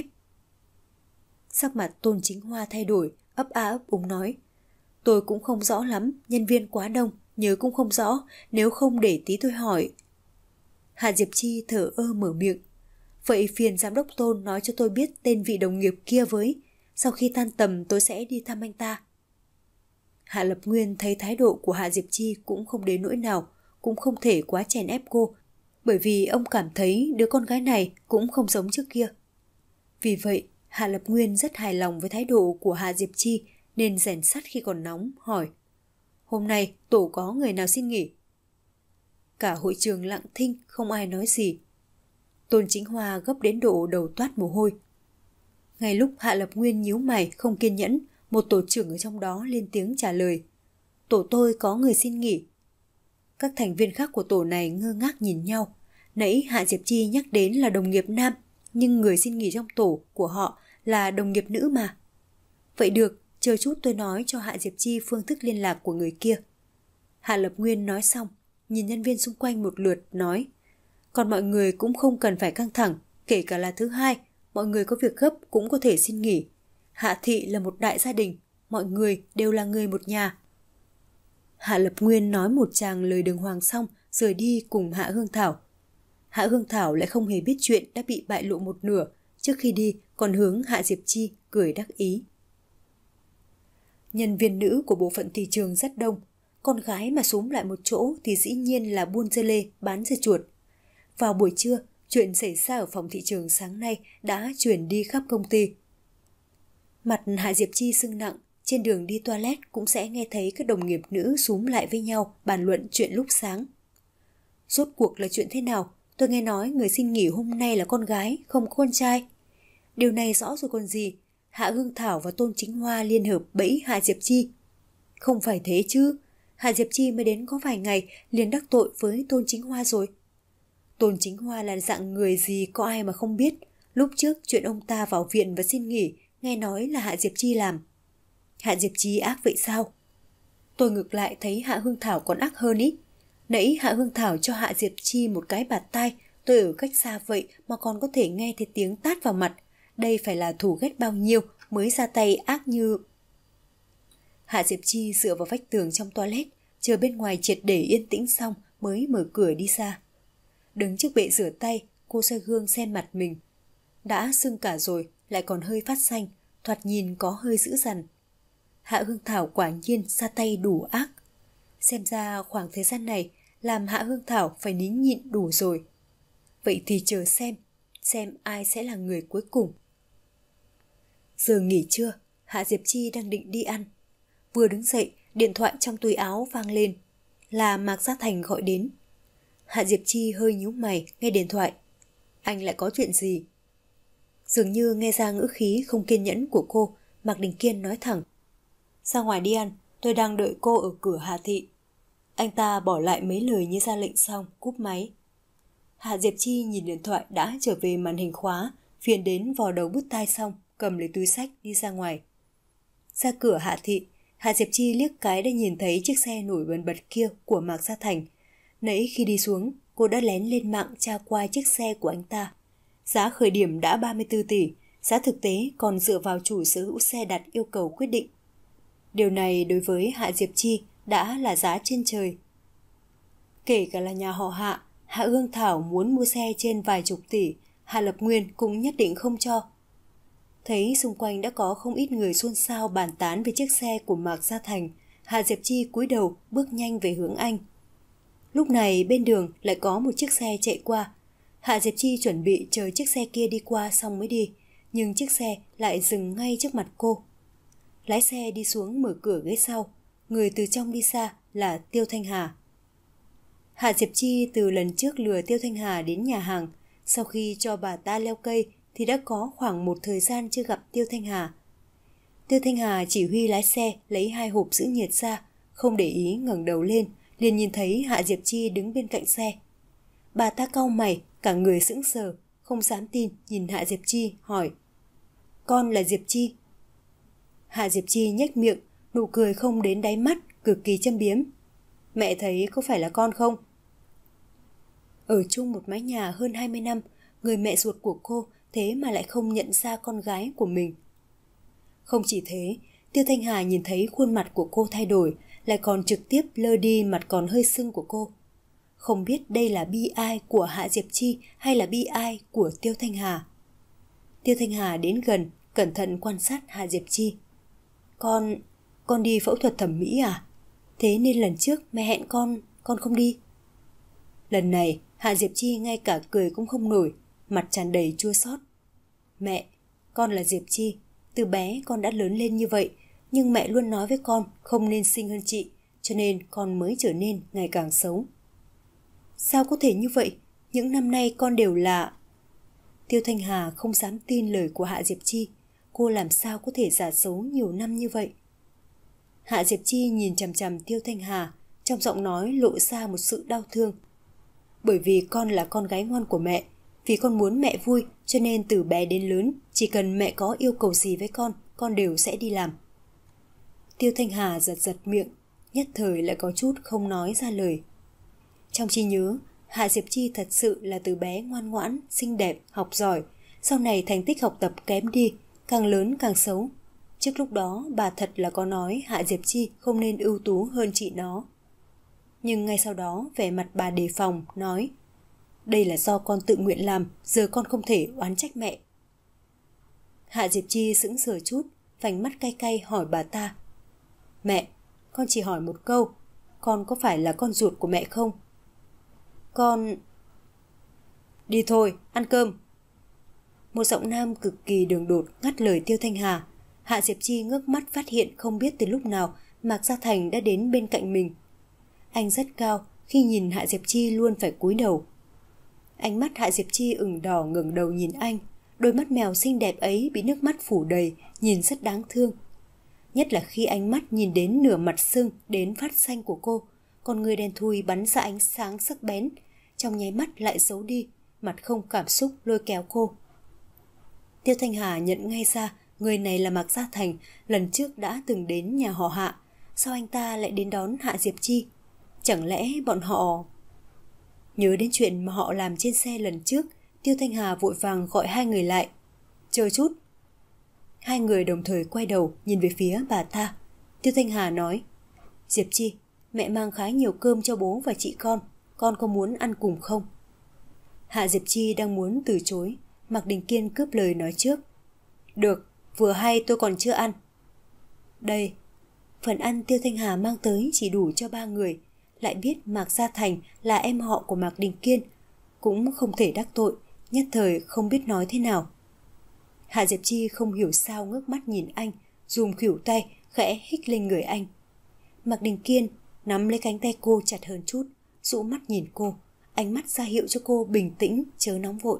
Sắc mặt Tôn Chính Hoa thay đổi, ấp a ấp úng nói: Tôi cũng không rõ lắm, nhân viên quá đông, nhớ cũng không rõ, nếu không để tí tôi hỏi. Hạ Diệp Chi thở ơ mở miệng: Vậy phiền giám đốc Tôn nói cho tôi biết tên vị đồng nghiệp kia với, sau khi tan tầm tôi sẽ đi thăm anh ta. Hạ Lập Nguyên thấy thái độ của Hạ Diệp Chi cũng không đến nỗi nào, cũng không thể quá chèn ép cô, bởi vì ông cảm thấy đứa con gái này cũng không giống trước kia. Vì vậy, Hạ Lập Nguyên rất hài lòng với thái độ của Hạ Diệp Chi nên rèn sắt khi còn nóng, hỏi: Hôm nay tổ có người nào xin nghỉ? Cả hội trường lặng thinh, không ai nói gì. Tôn Chính Hoa gấp đến độ đầu toát mồ hôi. Ngay lúc Hạ Lập Nguyên nhíu mày không kiên nhẫn, một tổ trưởng ở trong đó lên tiếng trả lời: Tổ tôi có người xin nghỉ. Các thành viên khác của tổ này ngơ ngác nhìn nhau. Nãy Hạ Diệp Chi nhắc đến là đồng nghiệp nam, nhưng người xin nghỉ trong tổ của họ là đồng nghiệp nữ mà. Vậy được, chờ chút tôi nói cho Hạ Diệp Chi phương thức liên lạc của người kia. Hạ Lập Nguyên nói xong, nhìn nhân viên xung quanh một lượt nói: Còn mọi người cũng không cần phải căng thẳng, kể cả là thứ hai, mọi người có việc gấp cũng có thể xin nghỉ. Hạ thị là một đại gia đình, mọi người đều là người một nhà. Hạ Lập Nguyên nói một tràng lời đường hoàng xong, rời đi cùng Hạ Hương Thảo. Hạ Hương Thảo lại không hề biết chuyện đã bị bại lộ một nửa, trước khi đi còn hướng Hạ Diệp Chi cười đắc ý. Nhân viên nữ của bộ phận thị trường rất đông, con gái mà xúm lại một chỗ thì dĩ nhiên là buôn dưa lê, bán dưa chuột. Vào buổi trưa, chuyện xảy ra ở phòng thị trường sáng nay đã truyền đi khắp công ty. Mặt Hạ Diệp Chi sưng nặng, trên đường đi toilet cũng sẽ nghe thấy các đồng nghiệp nữ xúm lại với nhau bàn luận chuyện lúc sáng. Rốt cuộc là chuyện thế nào? Tôi nghe nói người xin nghỉ hôm nay là con gái, không có con trai. Điều này rõ rồi còn gì. Hạ Hương Thảo và Tôn Chính Hoa liên hợp bẫy Hạ Diệp Chi. Không phải thế chứ. Hạ Diệp Chi mới đến có vài ngày liền đắc tội với Tôn Chính Hoa rồi. Tôn Chính Hoa là dạng người gì có ai mà không biết. Lúc trước chuyện ông ta vào viện và xin nghỉ, nghe nói là Hạ Diệp Chi làm. Hạ Diệp Chi ác vậy sao? Tôi ngược lại thấy Hạ Hương Thảo còn ác hơn ý. Nãy Hạ Hương Thảo cho Hạ Diệp Chi một cái bạt tai, tôi ở cách xa vậy mà còn có thể nghe thấy tiếng tát vào mặt. Đây phải là thù ghét bao nhiêu mới ra tay ác như... Hạ Diệp Chi dựa vào vách tường trong toilet, chờ bên ngoài triệt để yên tĩnh xong mới mở cửa đi ra. Đứng trước bệ rửa tay, cô soi gương xem mặt mình. Đã sưng cả rồi, lại còn hơi phát xanh, thoạt nhìn có hơi dữ dằn. Hạ Hương Thảo quả nhiên ra tay đủ ác. Xem ra khoảng thời gian này làm Hạ Hương Thảo phải nín nhịn đủ rồi. Vậy thì chờ xem, xem ai sẽ là người cuối cùng. Giờ nghỉ trưa, Hạ Diệp Chi đang định đi ăn. Vừa đứng dậy, điện thoại trong túi áo vang lên. Là Mạc Gia Thành gọi đến. Hạ Diệp Chi hơi nhíu mày nghe điện thoại. Anh lại có chuyện gì? Dường như nghe ra ngữ khí không kiên nhẫn của cô, Mạc Đình Kiên nói thẳng. Ra ngoài đi ăn, tôi đang đợi cô ở cửa Hà Thị. Anh ta bỏ lại mấy lời như ra lệnh xong, cúp máy. Hạ Diệp Chi nhìn điện thoại đã trở về màn hình khóa, phiền đến vò đầu bứt tai xong, cầm lấy túi xách đi ra ngoài. Ra cửa Hạ Thị, Hạ Diệp Chi liếc cái đã nhìn thấy chiếc xe nổi bần bật kia của Mạc Gia Thành. Nãy khi đi xuống, cô đã lén lên mạng tra qua chiếc xe của anh ta. Giá khởi điểm đã ba mươi tư tỷ, giá thực tế còn dựa vào chủ sở hữu xe đặt yêu cầu quyết định. Điều này đối với Hạ Diệp Chi đã là giá trên trời. Kể cả là nhà họ Hạ, Hạ Hương Thảo muốn mua xe trên vài chục tỷ, Hạ Lập Nguyên cũng nhất định không cho. Thấy xung quanh đã có không ít người xôn xao bàn tán về chiếc xe của Mạc Gia Thành, Hạ Diệp Chi cúi đầu bước nhanh về hướng anh. Lúc này bên đường lại có một chiếc xe chạy qua. Hạ Diệp Chi chuẩn bị chờ chiếc xe kia đi qua xong mới đi, nhưng chiếc xe lại dừng ngay trước mặt cô. Lái xe đi xuống mở cửa ghế sau, người từ trong đi ra là Tiêu Thanh Hà. Hạ Diệp Chi từ lần trước lừa Tiêu Thanh Hà đến nhà hàng, sau khi cho bà ta leo cây thì đã có khoảng một thời gian chưa gặp Tiêu Thanh Hà. Tiêu Thanh Hà chỉ huy lái xe lấy hai hộp giữ nhiệt ra, không để ý ngẩng đầu lên, liền nhìn thấy Hạ Diệp Chi đứng bên cạnh xe. Bà ta cau mày, cả người sững sờ, không dám tin nhìn Hạ Diệp Chi hỏi: Con là Diệp Chi? Hạ Diệp Chi nhếch miệng, nụ cười không đến đáy mắt, cực kỳ châm biếm. Mẹ thấy có phải là con không? Ở chung một mái nhà hơn hai mươi năm, người mẹ ruột của cô thế mà lại không nhận ra con gái của mình. Không chỉ thế, Tiêu Thanh Hà nhìn thấy khuôn mặt của cô thay đổi, lại còn trực tiếp lơ đi mặt còn hơi sưng của cô. Không biết đây là bi ai của Hạ Diệp Chi hay là bi ai của Tiêu Thanh Hà. Tiêu Thanh Hà đến gần, cẩn thận quan sát Hạ Diệp Chi. Con, con đi phẫu thuật thẩm mỹ à? Thế nên lần trước mẹ hẹn con, con không đi. Lần này, Hạ Diệp Chi ngay cả cười cũng không nổi, mặt tràn đầy chua xót. Mẹ, con là Diệp Chi, từ bé con đã lớn lên như vậy, nhưng mẹ luôn nói với con không nên xinh hơn chị, cho nên con mới trở nên ngày càng xấu. Sao có thể như vậy? Những năm nay con đều là... Tiêu Thanh Hà không dám tin lời của Hạ Diệp Chi. Cô làm sao có thể giả xấu nhiều năm như vậy? Hạ Diệp Chi nhìn chằm chằm Tiêu Thanh Hà, trong giọng nói lộ ra một sự đau thương. Bởi vì con là con gái ngoan của mẹ, vì con muốn mẹ vui, cho nên từ bé đến lớn, chỉ cần mẹ có yêu cầu gì với con, con đều sẽ đi làm. Tiêu Thanh Hà giật giật miệng, nhất thời lại có chút không nói ra lời. Trong trí nhớ, Hạ Diệp Chi thật sự là từ bé ngoan ngoãn, xinh đẹp, học giỏi, sau này thành tích học tập kém đi, càng lớn càng xấu. Trước lúc đó bà thật là có nói Hạ Diệp Chi không nên ưu tú hơn chị nó. Nhưng ngay sau đó vẻ mặt bà đề phòng, nói: Đây là do con tự nguyện làm, giờ con không thể oán trách mẹ. Hạ Diệp Chi sững sờ chút, vành mắt cay cay hỏi bà ta: Mẹ, con chỉ hỏi một câu, con có phải là con ruột của mẹ không? Con... Đi thôi, ăn cơm. Một giọng nam cực kỳ đường đột ngắt lời Tiêu Thanh Hà. Hạ Diệp Chi ngước mắt phát hiện không biết từ lúc nào Mạc Gia Thành đã đến bên cạnh mình. Anh rất cao, khi nhìn Hạ Diệp Chi luôn phải cúi đầu. Ánh mắt Hạ Diệp Chi ửng đỏ ngẩng đầu nhìn anh, đôi mắt mèo xinh đẹp ấy bị nước mắt phủ đầy, nhìn rất đáng thương. Nhất là khi ánh mắt nhìn đến nửa mặt sưng đến phát xanh của cô, con người đen thui bắn ra ánh sáng sắc bén, trong nháy mắt lại giấu đi, mặt không cảm xúc lôi kéo cô. Tiêu Thanh Hà nhận ngay ra người này là Mạc Gia Thành, lần trước đã từng đến nhà họ Hạ, sao anh ta lại đến đón Hạ Diệp Chi? Chẳng lẽ bọn họ... Nhớ đến chuyện mà họ làm trên xe lần trước, Tiêu Thanh Hà vội vàng gọi hai người lại. Chờ chút. Hai người đồng thời quay đầu nhìn về phía bà ta. Tiêu Thanh Hà nói, Diệp Chi, mẹ mang khá nhiều cơm cho bố và chị con, con có muốn ăn cùng không? Hạ Diệp Chi đang muốn từ chối, Mạc Đình Kiên cướp lời nói trước. Được, vừa hay tôi còn chưa ăn. Đây, phần ăn Tiêu Thanh Hà mang tới chỉ đủ cho ba người, lại biết Mạc Gia Thành là em họ của Mạc Đình Kiên, cũng không thể đắc tội, nhất thời không biết nói thế nào. Hạ Diệp Chi không hiểu sao ngước mắt nhìn anh, dùm khuỷu tay khẽ hích lên người anh. Mạc Đình Kiên nắm lấy cánh tay cô chặt hơn chút, dụ mắt nhìn cô, ánh mắt ra hiệu cho cô bình tĩnh, chớ nóng vội.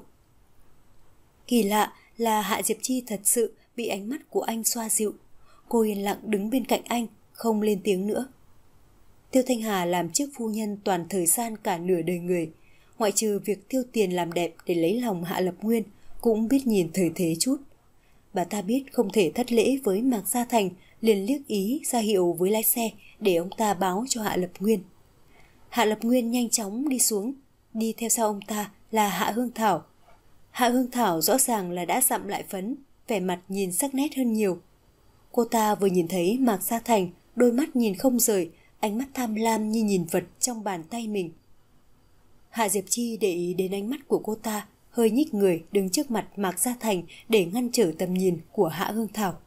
Kỳ lạ là Hạ Diệp Chi thật sự bị ánh mắt của anh xoa dịu. Cô yên lặng đứng bên cạnh anh, không lên tiếng nữa. Tiêu Thanh Hà làm chức phu nhân toàn thời gian cả nửa đời người, ngoại trừ việc tiêu tiền làm đẹp để lấy lòng Hạ Lập Nguyên, cũng biết nhìn thời thế chút. Bà ta biết không thể thất lễ với Mạc Gia Thành, liền liếc ý ra hiệu với lái xe để ông ta báo cho Hạ Lập Nguyên. Hạ Lập Nguyên nhanh chóng đi xuống, đi theo sau ông ta là Hạ Hương Thảo. Hạ Hương Thảo rõ ràng là đã dặm lại phấn, vẻ mặt nhìn sắc nét hơn nhiều. Cô ta vừa nhìn thấy Mạc Gia Thành, đôi mắt nhìn không rời, ánh mắt tham lam như nhìn vật trong bàn tay mình. Hạ Diệp Chi để ý đến ánh mắt của cô ta, hơi nhích người đứng trước mặt Mạc Gia Thành để ngăn trở tầm nhìn của Hạ Hương Thảo.